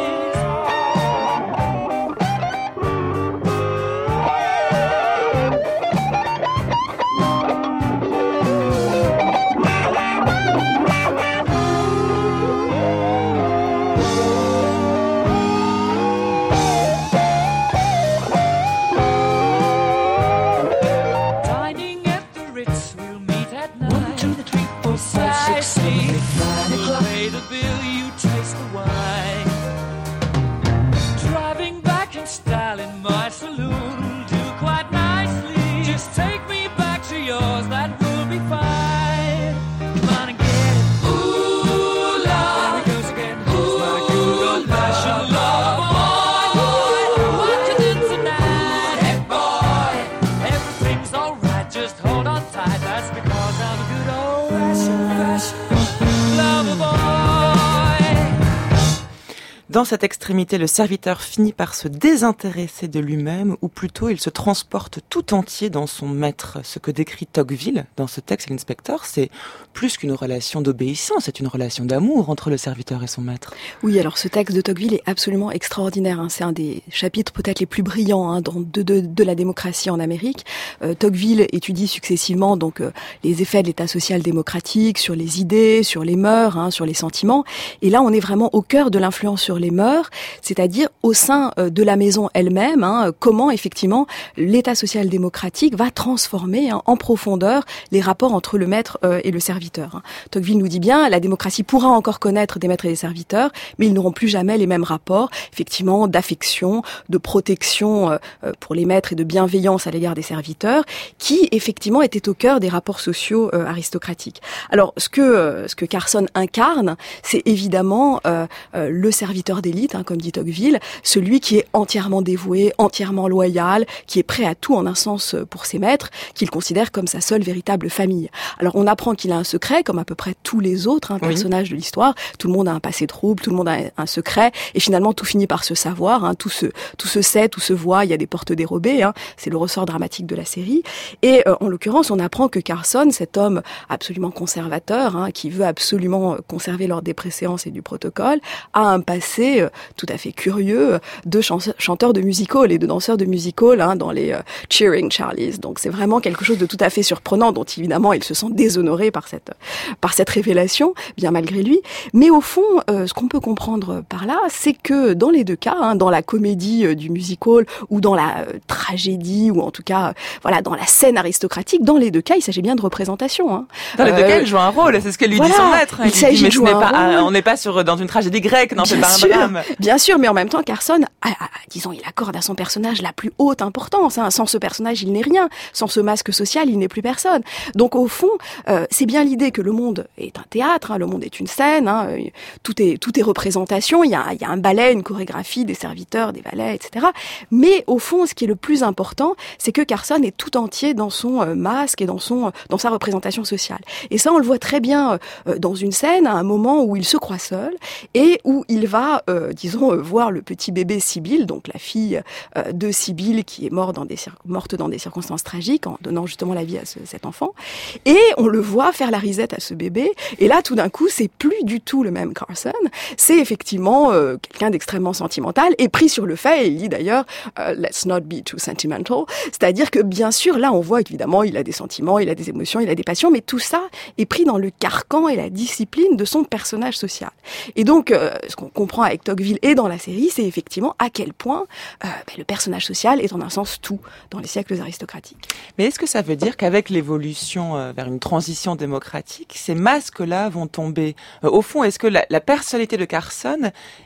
Dans cette extrémité, le serviteur finit par se désintéresser de lui-même, ou plutôt il se transporte tout entier dans son maître. Ce que décrit Tocqueville dans ce texte, l'inspecteur, c'est plus qu'une relation d'obéissance, c'est une relation d'amour entre le serviteur et son maître.
Oui, alors ce texte de Tocqueville est absolument extraordinaire. C'est un des chapitres peut-être les plus brillants de la démocratie en Amérique. Tocqueville étudie successivement donc les effets de l'État social-démocratique sur les idées, sur les mœurs, sur les sentiments. Et là, on est vraiment au cœur de l'influence sur les mœurs, c'est-à-dire au sein de la maison elle-même, comment effectivement l'État social-démocratique va transformer en profondeur les rapports entre le maître et le serviteur. Tocqueville nous dit bien, la démocratie pourra encore connaître des maîtres et des serviteurs, mais ils n'auront plus jamais les mêmes rapports, effectivement, d'affection, de protection pour les maîtres et de bienveillance à l'égard des serviteurs, qui effectivement étaient au cœur des rapports sociaux aristocratiques. Alors, ce que Carson incarne, c'est évidemment le serviteur d'élite, comme dit Tocqueville, celui qui est entièrement dévoué, entièrement loyal, qui est prêt à tout en un sens pour ses maîtres, qu'il considère comme sa seule véritable famille. Alors on apprend qu'il a un secret, comme à peu près tous les autres personnages de l'histoire. Tout le monde a un passé trouble, tout le monde a un secret, et finalement tout finit par se savoir, tout se sait, tout se voit, il y a des portes dérobées, c'est le ressort dramatique de la série. Et en l'occurrence, on apprend que Carson, cet homme absolument conservateur, qui veut absolument conserver l'ordre des préséances et du protocole, a un passé tout à fait curieux de chanteur de music hall et de danseur de music hall dans les Cheering Charlies. Donc c'est vraiment quelque chose de tout à fait surprenant, dont évidemment il se sent déshonoré par cette révélation, bien malgré lui. Mais au fond, ce qu'on peut comprendre par là, c'est que dans les deux cas, dans la comédie du music hall ou dans la tragédie, ou en tout cas dans la scène aristocratique, dans les deux cas, il s'agit bien de représentation.
Dans les deux cas, il joue un rôle, c'est ce que lui dit son maître.
Il s'agit de jouer un rôle.
On n'est pas dans une tragédie grecque, non, c'est pas un drame.
Bien sûr, mais en même temps, Carson, disons, il accorde à son personnage la plus haute importance. Sans ce personnage, il n'est rien. Sans ce masque social, il n'est plus personne. Donc, au fond, c'est bien l'idée que le monde est un théâtre, le monde est une scène, tout est représentation. Il y a un ballet, une chorégraphie, des serviteurs, des valets, etc. Mais au fond, ce qui est le plus important, c'est que Carson est tout entier dans son masque et dans sa représentation sociale. Et ça, on le voit très bien dans une scène, à un moment où il se croit seul et où il va, voir le petit bébé Sibylle, donc la fille de Sibylle qui est morte dans des circonstances tragiques en donnant justement la vie à cet enfant. Et on le voit faire la risette à ce bébé. Et là, tout d'un coup, c'est plus du tout le même Carson. C'est effectivement quelqu'un d'extrêmement sentimental et pris sur le fait. Et il dit d'ailleurs let's not be too sentimental. C'est-à-dire que bien sûr, là, on voit évidemment, il a des sentiments, il a des émotions, il a des passions, mais tout ça est pris dans le carcan et la discipline de son personnage social. Et donc, ce qu'on comprend avec Tocqueville et dans la série, c'est effectivement à quel point le personnage social est en un sens tout dans les siècles aristocratiques.
Mais est-ce que ça veut dire qu'avec l'évolution vers une transition démocratique, ces masques-là vont tomber ? Au fond, est-ce que la personnalité de Carson est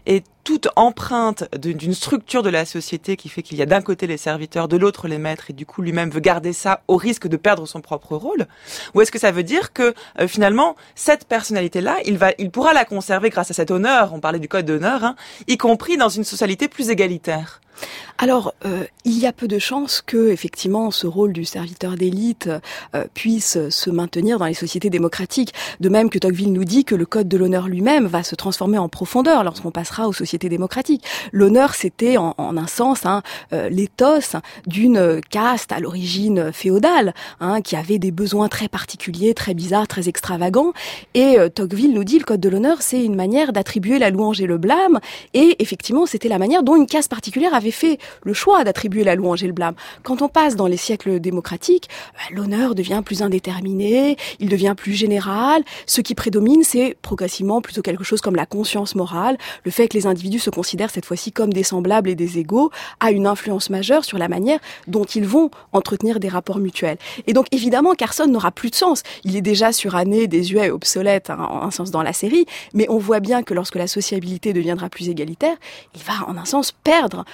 toute empreinte d'une structure de la société qui fait qu'il y a d'un côté les serviteurs, de l'autre les maîtres, et du coup lui-même veut garder ça au risque de perdre son propre rôle? Ou est-ce que ça veut dire que finalement cette personnalité-là, il pourra la conserver grâce à cet honneur, on parlait du code d'honneur, hein, y compris dans une socialité plus égalitaire?
Alors, il y a peu de chances que, effectivement, ce rôle du serviteur d'élite puisse se maintenir dans les sociétés démocratiques. De même que Tocqueville nous dit que le code de l'honneur lui-même va se transformer en profondeur lorsqu'on passera aux sociétés démocratiques. L'honneur, c'était en un sens l'éthos d'une caste à l'origine féodale, qui avait des besoins très particuliers, très bizarres, très extravagants. Et Tocqueville nous dit le code de l'honneur, c'est une manière d'attribuer la louange et le blâme. Et effectivement, c'était la manière dont une caste particulière avait fait le choix d'attribuer la louange et le blâme. Quand on passe dans les siècles démocratiques, l'honneur devient plus indéterminé, il devient plus général. Ce qui prédomine, c'est progressivement plutôt quelque chose comme la conscience morale, le fait que les individus se considèrent cette fois-ci comme des semblables et des égaux, a une influence majeure sur la manière dont ils vont entretenir des rapports mutuels. Et donc évidemment, Carson n'aura plus de sens. Il est déjà suranné, désuet et obsolète en un sens dans la série, mais on voit bien que lorsque la sociabilité deviendra plus égalitaire, il va en un sens perdre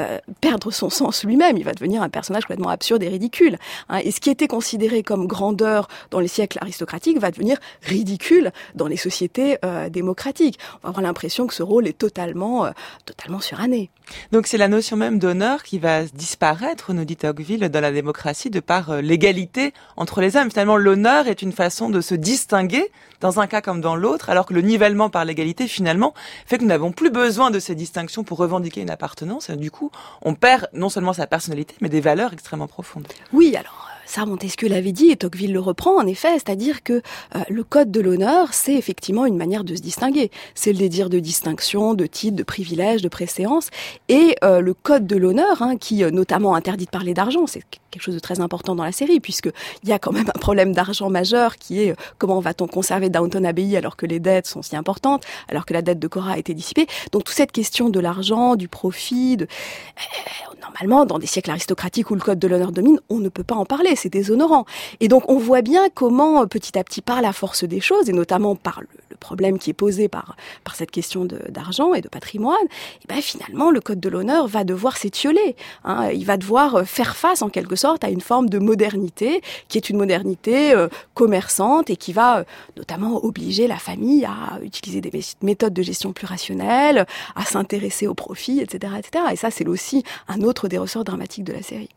son sens lui-même. Il va devenir un personnage complètement absurde et ridicule. Et ce qui était considéré comme grandeur dans les siècles aristocratiques va devenir ridicule dans les sociétés démocratiques. On va avoir l'impression que ce rôle est totalement suranné.
Donc c'est la notion même d'honneur qui va disparaître, nous dit Tocqueville, dans la démocratie de par l'égalité entre les hommes. Finalement, l'honneur est une façon de se distinguer dans un cas comme dans l'autre, alors que le nivellement par l'égalité, finalement, fait que nous n'avons plus besoin de ces distinctions pour revendiquer une appartenance. Et du coup, on perd non seulement sa personnalité, mais des valeurs extrêmement profondes.
Oui, alors... ça, Montesquieu l'avait dit et Tocqueville le reprend en effet, c'est-à-dire que le code de l'honneur, c'est effectivement une manière de se distinguer. C'est le désir de distinction, de titre, de privilège, de préséance. Et le code de l'honneur, qui notamment interdit de parler d'argent, c'est quelque chose de très important dans la série, puisqu'il y a quand même un problème d'argent majeur qui est comment va-t-on conserver Downton Abbey alors que les dettes sont si importantes, alors que la dette de Cora a été dissipée. Donc toute cette question de l'argent, du profit, normalement, dans des siècles aristocratiques où le code de l'honneur domine, on ne peut pas en parler. C'est déshonorant. Et donc, on voit bien comment, petit à petit, par la force des choses, et notamment par le problème qui est posé par cette question d'argent et de patrimoine, et ben finalement, le code de l'honneur va devoir s'étioler. Il va devoir faire face, en quelque sorte, à une forme de modernité, qui est une modernité commerçante et qui va notamment obliger la famille à utiliser des méthodes de gestion plus rationnelles, à s'intéresser au profit, etc., etc. Et ça, c'est aussi un autre des ressorts dramatiques de la série.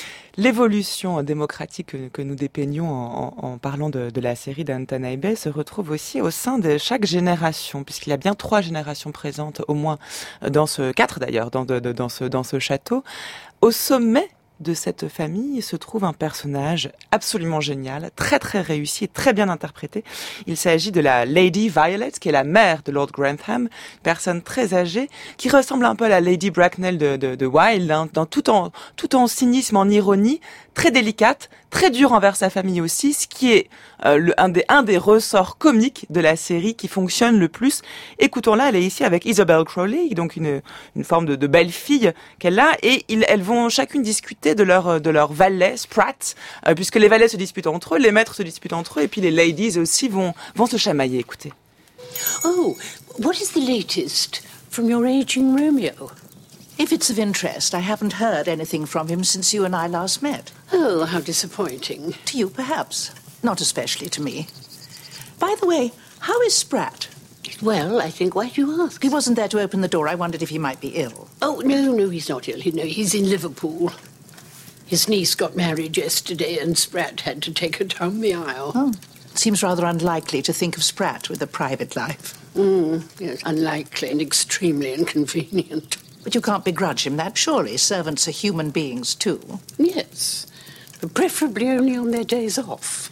L'évolution démocratique que nous dépeignons en parlant de la série Downton Abbey se retrouve aussi au sein de chaque génération, puisqu'il y a bien 3 générations présentes, au moins dans 4 d'ailleurs, dans ce château. Au sommet de cette famille se trouve un personnage absolument génial, très très réussi et très bien interprété. Il s'agit de la Lady Violet, qui est la mère de Lord Grantham, personne très âgée, qui ressemble un peu à la Lady Bracknell de Wilde, tout en cynisme, en ironie, très délicate, très dure envers sa famille aussi, ce qui est un des ressorts comiques de la série qui fonctionne le plus. Écoutons-la, elle est ici avec Isabel Crowley, donc une forme de belle fille qu'elle a, et elles vont chacune discuter de leur valet, Sprat, puisque les valets se disputent entre eux, les maîtres se disputent entre eux, et puis les ladies aussi vont se chamailler. Écoutez.
Oh, what is the latest from your aging Romeo? If it's of interest, I haven't heard anything from him since you and I last met.
Oh, how disappointing.
To you, perhaps. Not especially to me. By the way, how is Sprat?
Well, I think, why do you ask?
He wasn't there to open the door. I wondered if he might be ill.
Oh, no, he's not ill. No, he's in Liverpool. His niece got married yesterday and Sprat had to take her down the aisle.
Oh, seems rather unlikely to think of Sprat with a private life.
Yes, unlikely and extremely inconvenient.
But you can't begrudge him that, surely. Servants are human beings, too.
Yes, but preferably only on their days off.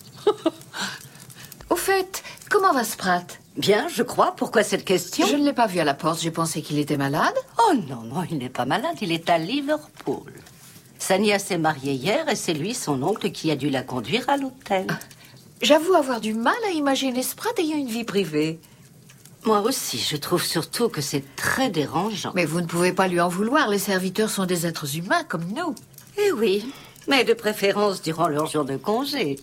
Au fait, comment va Sprat?
Bien, je crois. Pourquoi cette question?
Je ne l'ai pas vu à la porte. J'ai pensé qu'il était malade.
Oh non, il n'est pas malade. Il est à Liverpool. Sa nièce est mariée hier et c'est lui, son oncle, qui a dû la conduire à l'hôtel.
J'avoue avoir du mal à imaginer Sprat ayant une vie privée.
Moi aussi, je trouve surtout que c'est très dérangeant.
Mais vous ne pouvez pas lui en vouloir. Les serviteurs sont des êtres humains comme nous.
Eh oui, mais de préférence durant leur jour de congé.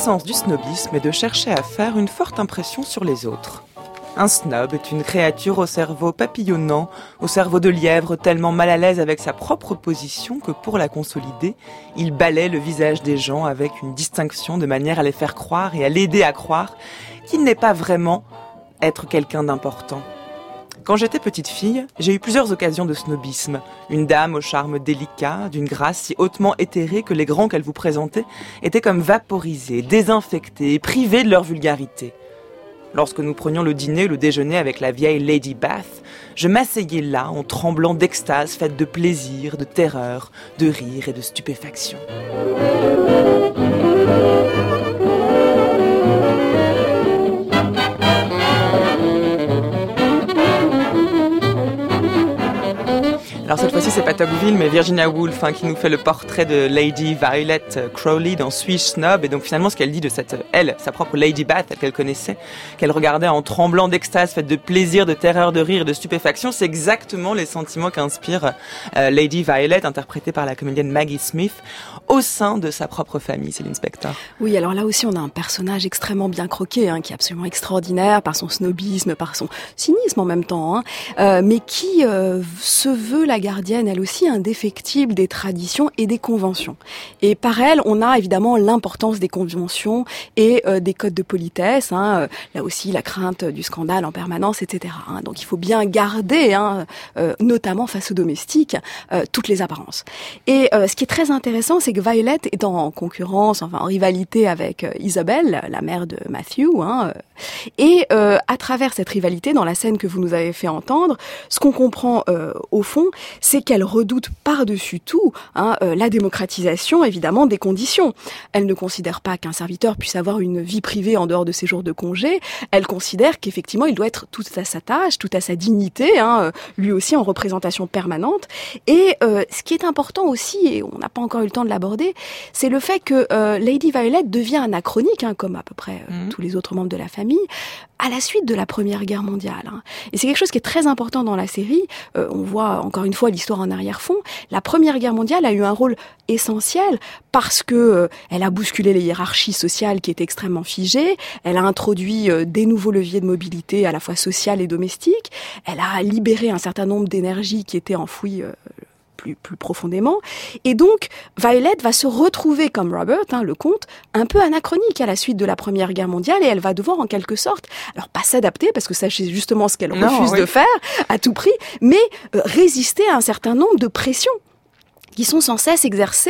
l'essence du snobisme est de chercher à faire une forte impression sur les autres. Un snob est une créature au cerveau papillonnant, au cerveau de lièvre tellement mal à l'aise avec sa propre position que pour la consolider, il balaie le visage des gens avec une distinction de manière à les faire croire et à l'aider à croire qu'il n'est pas vraiment être quelqu'un d'important. Quand j'étais petite fille, j'ai eu plusieurs occasions de snobisme. Une dame au charme délicat, d'une grâce si hautement éthérée que les grands qu'elle vous présentait étaient comme vaporisés, désinfectés et privés de leur vulgarité. Lorsque nous prenions le dîner ou le déjeuner avec la vieille Lady Bath, je m'asseyais là en tremblant d'extase faite de plaisir, de terreur, de rire et de stupéfaction. Alors cette fois-ci, c'est pas Tocqueville, mais Virginia Woolf qui nous fait le portrait de Lady Violet Crowley dans Suis-je snob. Et donc finalement, ce qu'elle dit de sa propre Lady Bath, qu'elle connaissait, qu'elle regardait en tremblant d'extase, faite de plaisir, de terreur, de rire et de stupéfaction, c'est exactement les sentiments qu'inspire Lady Violet, interprétée par la comédienne Maggie Smith, au sein de sa propre famille, c'est l'inspecteur.
Oui, alors là aussi, on a un personnage extrêmement bien croqué, qui est absolument extraordinaire par son snobisme, par son cynisme en même temps, mais qui se veut la gardienne, elle aussi, indéfectible des traditions et des conventions. Et par elle, on a évidemment l'importance des conventions et des codes de politesse, là aussi la crainte du scandale en permanence, etc. Donc il faut bien garder, notamment face aux domestiques, toutes les apparences. Et ce qui est très intéressant, c'est que Violet est en concurrence, en rivalité avec Isabelle, la mère de Matthew, et à travers cette rivalité, dans la scène que vous nous avez fait entendre, ce qu'on comprend au fond, c'est qu'elle redoute par-dessus tout la démocratisation, évidemment, des conditions. Elle ne considère pas qu'un serviteur puisse avoir une vie privée en dehors de ses jours de congé. Elle considère qu'effectivement, il doit être tout à sa tâche, tout à sa dignité, lui aussi en représentation permanente. Et ce qui est important aussi, et on n'a pas encore eu le temps de l'aborder, c'est le fait que Lady Violet devient anachronique, comme à peu près tous les autres membres de la famille, à la suite de la Première Guerre mondiale. Et c'est quelque chose qui est très important dans la série. On voit encore une fois l'histoire en arrière-fond. La Première Guerre mondiale a eu un rôle essentiel parce que elle a bousculé les hiérarchies sociales qui étaient extrêmement figées. Elle a introduit des nouveaux leviers de mobilité à la fois sociale et domestique. Elle a libéré un certain nombre d'énergies qui étaient enfouies plus profondément. Et donc, Violet va se retrouver comme Robert, le comte, un peu anachronique à la suite de la Première Guerre mondiale, et elle va devoir en quelque sorte, alors pas s'adapter, parce que ça c'est justement ce qu'elle refuse de faire à tout prix, mais résister à un certain nombre de pressions qui sont sans cesse exercées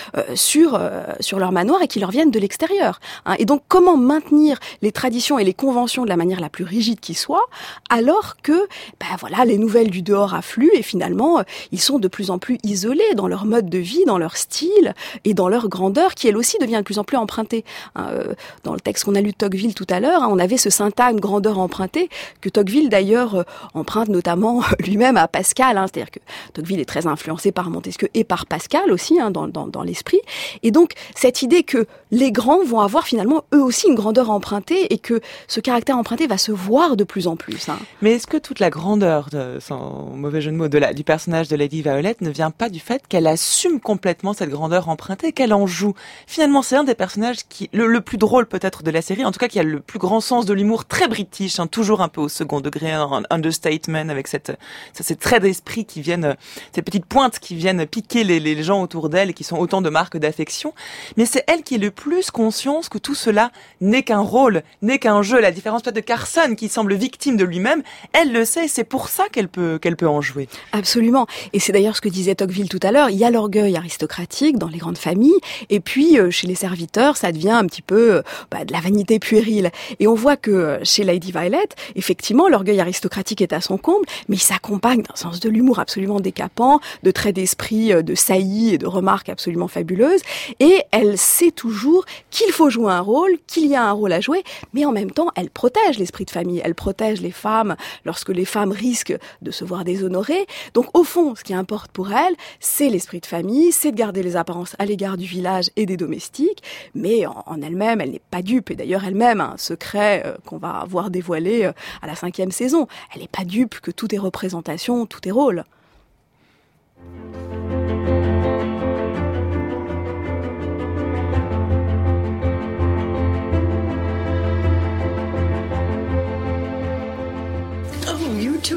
sur leur manoir et qui leur viennent de l'extérieur. Et donc, comment maintenir les traditions et les conventions de la manière la plus rigide qui soit, alors que, les nouvelles du dehors affluent et finalement, ils sont de plus en plus isolés dans leur mode de vie, dans leur style et dans leur grandeur, qui elle aussi devient de plus en plus empruntée. Dans le texte qu'on a lu de Tocqueville tout à l'heure, on avait ce syntagme grandeur empruntée que Tocqueville d'ailleurs emprunte notamment lui-même à Pascal. C'est-à-dire que Tocqueville est très influencé par Montesquieu et par Pascal aussi, dans l'esprit. Et donc, cette idée que les grands vont avoir finalement eux aussi une grandeur empruntée et que ce caractère emprunté va se voir de plus en plus.
Mais est-ce que toute la grandeur, sans mauvais jeu de mots, du personnage de Lady Violet ne vient pas du fait qu'elle assume complètement cette grandeur empruntée, qu'elle en joue? Finalement, c'est un des personnages qui, le plus drôle peut-être de la série, en tout cas qui a le plus grand sens de l'humour, très british, toujours un peu au second degré, un understatement, avec ces traits d'esprit qui viennent, ces petites pointes qui viennent piquer les gens autour d'elle et qui sont autant de marques d'affection. Mais c'est elle qui est le plus consciente que tout cela n'est qu'un rôle, n'est qu'un jeu. La différence peut-être de Carson qui semble victime de lui-même, elle le sait et c'est pour ça qu'elle peut en jouer.
Absolument. Et c'est d'ailleurs ce que disait Tocqueville tout à l'heure. Il y a l'orgueil aristocratique dans les grandes familles et puis chez les serviteurs, ça devient un petit peu de la vanité puérile. Et on voit que chez Lady Violet, effectivement, l'orgueil aristocratique est à son comble, mais il s'accompagne d'un sens de l'humour absolument décapant, de traits d'esprit, de saillies et de remarques absolument fabuleuses. Et elle sait toujours qu'il faut jouer un rôle, qu'il y a un rôle à jouer, mais en même temps, elle protège l'esprit de famille, elle protège les femmes lorsque les femmes risquent de se voir déshonorées. Donc au fond, ce qui importe pour elle, c'est l'esprit de famille, c'est de garder les apparences à l'égard du village et des domestiques, mais en elle-même, elle n'est pas dupe. Et d'ailleurs, elle-même a un secret qu'on va voir dévoilé à la 5e saison. Elle n'est pas dupe que tout est représentation, tout est rôle.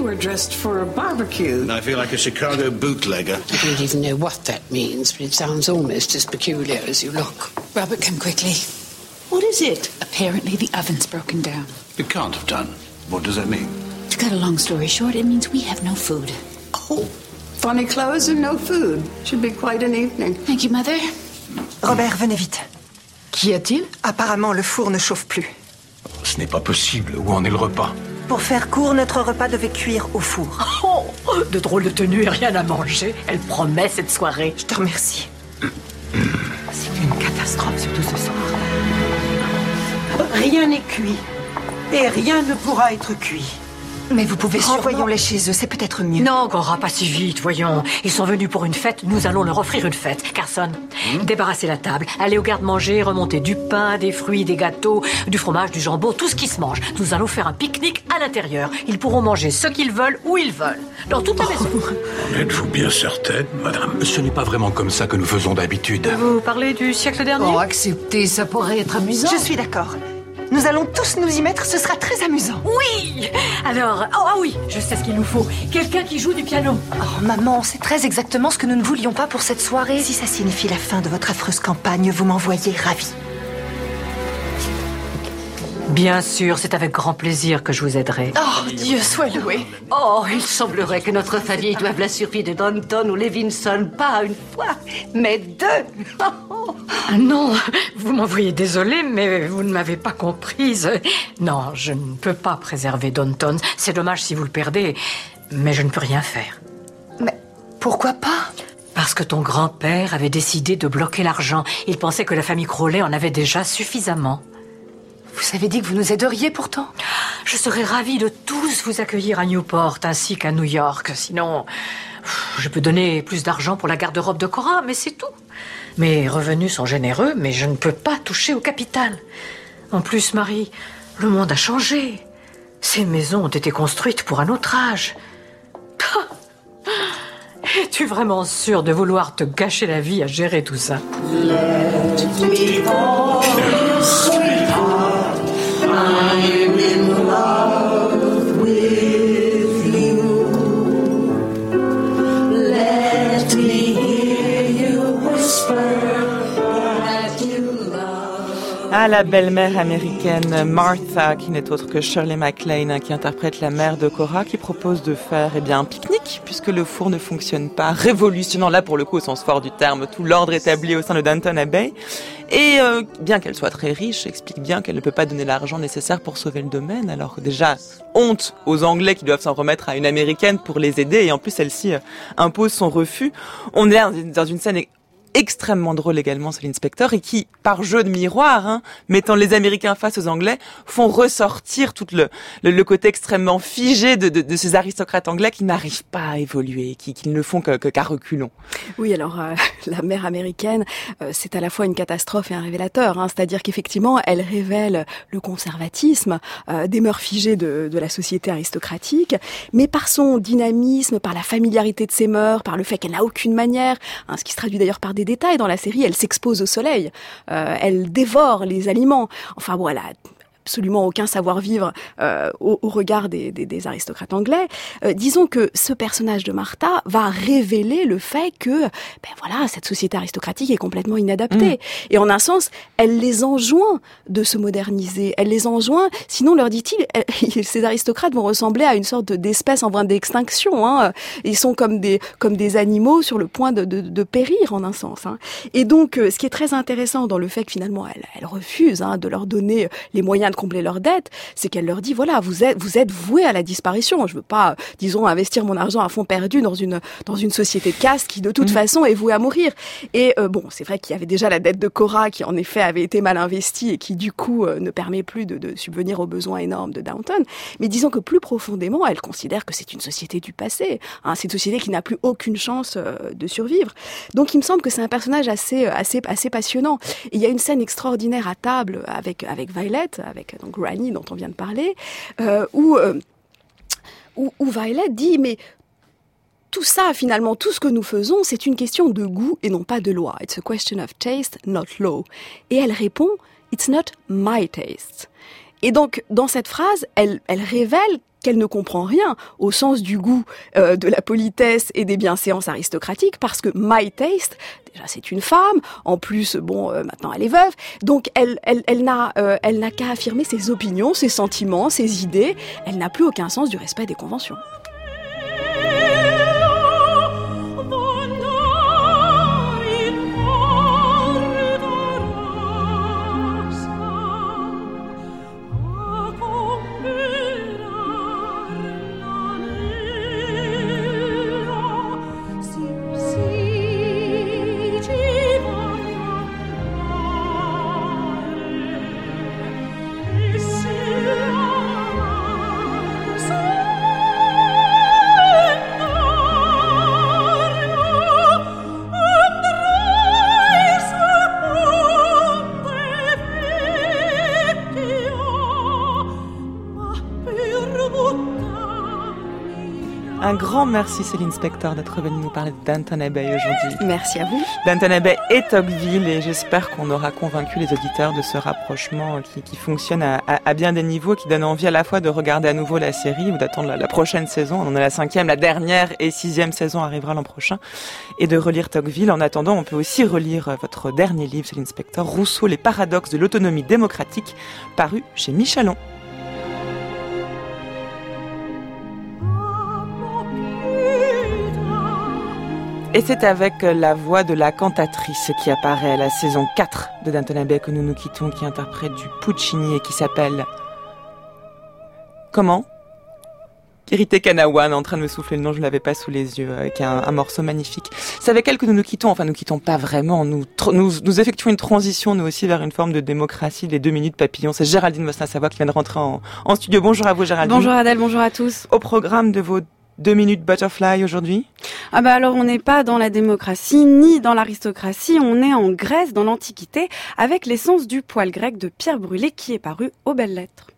were dressed for a barbecue.
I feel like a Chicago bootlegger.
I don't even know what that means, but it sounds almost as peculiar as you look.
Robert, come quickly.
What is it?
Apparently the oven's broken down.
It can't have done. What does that mean?
To cut a long story short, it means we have no food.
Oh, funny clothes and no food. Should be quite an evening.
Thank you, Mother.
Robert, venez vite.
Qu'y a-t-il?
Apparemment, le four ne chauffe plus.
Ce n'est pas possible. Où en est le repas?
Pour faire court, notre repas devait cuire au four.
Oh, de drôles de tenue et rien à manger. Elle promet cette soirée.
Je te remercie.
C'est une catastrophe, surtout ce soir.
Rien n'est cuit. Et rien ne pourra être cuit.
Mais vous pouvez sûrement...
Renvoyons-les chez eux, c'est peut-être mieux.
Non, Cora, pas si vite, voyons. Ils sont venus pour une fête, nous allons leur offrir une fête. Carson, débarrassez la table, allez au garde-manger, remontez du pain, des fruits, des gâteaux, du fromage, du jambon, tout ce qui se mange. Nous allons faire un pique-nique à l'intérieur. Ils pourront manger ce qu'ils veulent, où ils veulent. Dans toute la maison.
En êtes-vous bien certaine, madame?
Ce n'est pas vraiment comme ça que nous faisons d'habitude.
Vous parlez du siècle dernier?
Oh, acceptez, ça pourrait être amusant.
Je suis d'accord. Nous allons tous nous y mettre, ce sera très amusant.
Oui! Alors, ah oui, je sais ce qu'il nous faut. Quelqu'un qui joue du piano.
Oh, maman, c'est très exactement ce que nous ne voulions pas pour cette soirée. Si ça signifie la fin de votre affreuse campagne, vous m'envoyez ravie.
Bien sûr, c'est avec grand plaisir que je vous aiderai.
Oh, Dieu soit loué.
Oh, il semblerait que notre famille doive la survie de Downton ou Levinson, pas une fois, mais deux.
Ah non, vous m'envoyez désolée, mais vous ne m'avez pas comprise. Non, je ne peux pas préserver Downton. C'est dommage si vous le perdez, mais je ne peux rien faire.
Mais pourquoi pas?
Parce que ton grand-père avait décidé de bloquer l'argent. Il pensait que la famille Crowley en avait déjà suffisamment.
Vous avez dit que vous nous aideriez pourtant.
Je serais ravie de tous vous accueillir à Newport ainsi qu'à New York. Sinon, je peux donner plus d'argent pour la garde-robe de Cora, mais c'est tout. Mes revenus sont généreux, mais je ne peux pas toucher au capital. En plus, Marie, le monde a changé. Ces maisons ont été construites pour un autre âge. Es-tu vraiment sûre de vouloir te gâcher la vie à gérer tout ça?
I'm in love with you. Let me hear you whisper that you love.
Ah, la belle-mère américaine Martha, qui n'est autre que Shirley MacLaine, qui interprète la mère de Cora, qui propose de faire un pique-nique, puisque le four ne fonctionne pas, révolutionnant là pour le coup au sens fort du terme tout l'ordre établi au sein de Downton Abbey. Et bien qu'elle soit très riche, explique bien qu'elle ne peut pas donner l'argent nécessaire pour sauver le domaine, alors que déjà, honte aux Anglais qui doivent s'en remettre à une Américaine pour les aider, et en plus celle-ci impose son refus. On est là dans une scène extrêmement drôle également sur l'inspecteur et qui, par jeu de miroir, mettant les Américains face aux Anglais, font ressortir tout le côté extrêmement figé de ces aristocrates anglais qui n'arrivent pas à évoluer, qui ne font qu'à reculons.
Oui, alors la mère américaine, c'est à la fois une catastrophe et un révélateur, c'est-à-dire qu'effectivement, elle révèle le conservatisme des mœurs figées de la société aristocratique, mais par son dynamisme, par la familiarité de ses mœurs, par le fait qu'elle n'a aucune manière, ce qui se traduit d'ailleurs par des détails dans la série, elle s'expose au soleil, elle dévore les aliments. Enfin bon, elle a absolument aucun savoir-vivre au regard des aristocrates anglais. Disons que ce personnage de Martha va révéler le fait que, cette société aristocratique est complètement inadaptée. Et en un sens, elle les enjoint de se moderniser. Elle les enjoint, sinon, leur dit-il, ces aristocrates vont ressembler à une sorte d'espèce en voie d'extinction. Ils sont comme des animaux sur le point de périr, en un sens. Et donc, ce qui est très intéressant dans le fait que finalement, elle refuse de leur donner les moyens de combler leurs dettes, c'est qu'elle leur dit, voilà, vous êtes voués à la disparition. Je veux pas, disons, investir mon argent à fond perdu dans une société de caste qui, de toute façon, est vouée à mourir. Et c'est vrai qu'il y avait déjà la dette de Cora qui, en effet, avait été mal investie et qui, du coup, ne permet plus de subvenir aux besoins énormes de Downton. Mais disons que plus profondément, elle considère que c'est une société du passé. C'est une société qui n'a plus aucune chance de survivre. Donc, il me semble que c'est un personnage assez passionnant. Et il y a une scène extraordinaire à table avec Violet, avec donc Granny dont on vient de parler, où Violet dit, mais tout ça, finalement, tout ce que nous faisons, c'est une question de goût et non pas de loi. It's a question of taste, not law. Et elle répond, it's not my taste. Et donc, dans cette phrase, elle révèle qu'elle ne comprend rien au sens du goût, de la politesse et des bienséances aristocratiques, parce que my taste, déjà c'est une femme, en plus, maintenant elle est veuve, donc elle n'a qu'à affirmer ses opinions, ses sentiments, ses idées, elle n'a plus aucun sens du respect des conventions.
Un grand merci Céline Spector d'être venue nous parler de Downton Abbey aujourd'hui.
Merci à vous.
Downton Abbey et Tocqueville, et j'espère qu'on aura convaincu les auditeurs de ce rapprochement qui fonctionne à bien des niveaux, qui donne envie à la fois de regarder à nouveau la série ou d'attendre la prochaine saison. On en a la 5e, la dernière et 6e saison arrivera l'an prochain, et de relire Tocqueville. En attendant, on peut aussi relire votre dernier livre, Céline Spector, Rousseau, les paradoxes de l'autonomie démocratique, paru chez Michalon. Et c'est avec la voix de la cantatrice qui apparaît à la saison 4 de Downton Abbey que nous nous quittons, qui interprète du Puccini et qui s'appelle... Comment ? Kirite Kanawan, en train de me souffler le nom, je ne l'avais pas sous les yeux, avec un morceau magnifique. C'est avec elle que nous nous quittons, enfin nous quittons pas vraiment, nous effectuons une transition, nous aussi, vers une forme de démocratie, les 2 minutes papillons. C'est Géraldine Mosna-Savoie qui vient de rentrer en studio. Bonjour à vous Géraldine.
Bonjour Adèle, bonjour à tous.
Au programme de vos 2 minutes butterfly aujourd'hui ?
Alors on n'est pas dans la démocratie ni dans l'aristocratie, on est en Grèce dans l'Antiquité avec l'essence du poil grec de Pierre Brulé qui est paru aux Belles Lettres.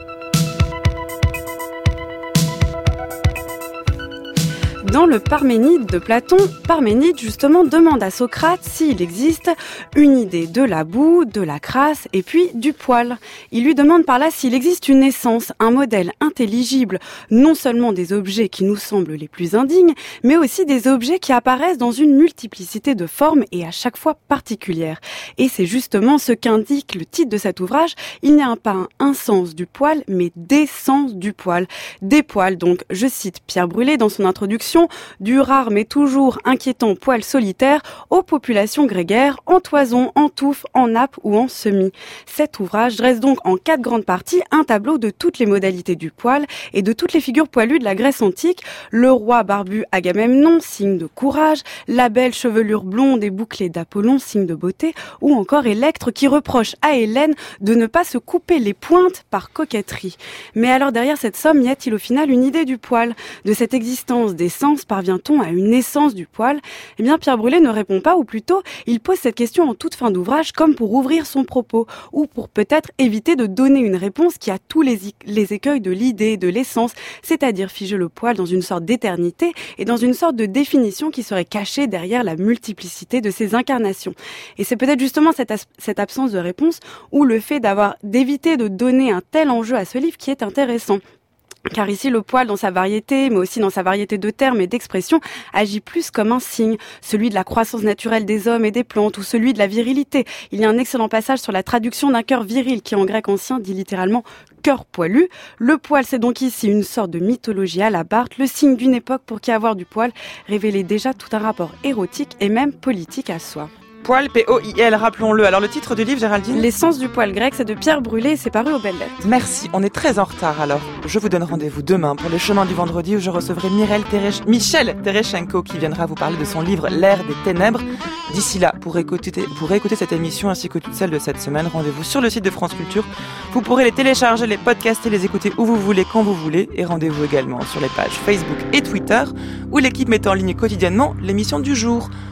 Dans le Parménide de Platon, Parménide justement demande à Socrate s'il existe une idée de la boue, de la crasse et puis du poil. Il lui demande par là s'il existe une essence, un modèle intelligible, non seulement des objets qui nous semblent les plus indignes, mais aussi des objets qui apparaissent dans une multiplicité de formes et à chaque fois particulières. Et c'est justement ce qu'indique le titre de cet ouvrage. Il n'y a pas un sens du poil, mais des sens du poil. Des poils, donc, je cite Pierre Brulé dans son introduction, du rare mais toujours inquiétant poil solitaire aux populations grégaires, en toison, en touffe, en nappe ou en semis. Cet ouvrage dresse donc en 4 grandes parties un tableau de toutes les modalités du poil et de toutes les figures poilues de la Grèce antique. Le roi barbu Agamemnon, signe de courage, la belle chevelure blonde et bouclée d'Apollon, signe de beauté, ou encore Électre qui reproche à Hélène de ne pas se couper les pointes par coquetterie. Mais alors derrière cette somme, y a-t-il au final une idée du poil, de cette existence des sens? Parvient-on à une essence du poil ? Eh bien, Pierre Brulé ne répond pas, ou plutôt, il pose cette question en toute fin d'ouvrage, comme pour ouvrir son propos, ou pour peut-être éviter de donner une réponse qui a tous les écueils de l'idée, de l'essence, c'est-à-dire figer le poil dans une sorte d'éternité et dans une sorte de définition qui serait cachée derrière la multiplicité de ses incarnations. Et c'est peut-être justement cette absence de réponse ou le fait d'éviter de donner un tel enjeu à ce livre qui est intéressant. Car ici, le poil, dans sa variété, mais aussi dans sa variété de termes et d'expressions, agit plus comme un signe, celui de la croissance naturelle des hommes et des plantes, ou celui de la virilité. Il y a un excellent passage sur la traduction d'un cœur viril, qui en grec ancien dit littéralement « cœur poilu ». Le poil, c'est donc ici une sorte de mythologie à la Barthes, le signe d'une époque pour qui avoir du poil révélait déjà tout un rapport érotique et même politique à soi.
Poil, P-O-I-L, rappelons-le. Alors le titre du livre, Géraldine ?
L'essence du poil grec, c'est de Pierre Brulé et c'est paru aux Belles Lettres.
Merci, on est très en retard alors. Je vous donne rendez-vous demain pour les chemins du vendredi où je recevrai Michel Tereschenko qui viendra vous parler de son livre L'ère des ténèbres. D'ici là, pour écouter cette émission ainsi que toutes celles de cette semaine, rendez-vous sur le site de France Culture. Vous pourrez les télécharger, les podcaster, les écouter où vous voulez, quand vous voulez. Et rendez-vous également sur les pages Facebook et Twitter où l'équipe met en ligne quotidiennement l'émission du jour.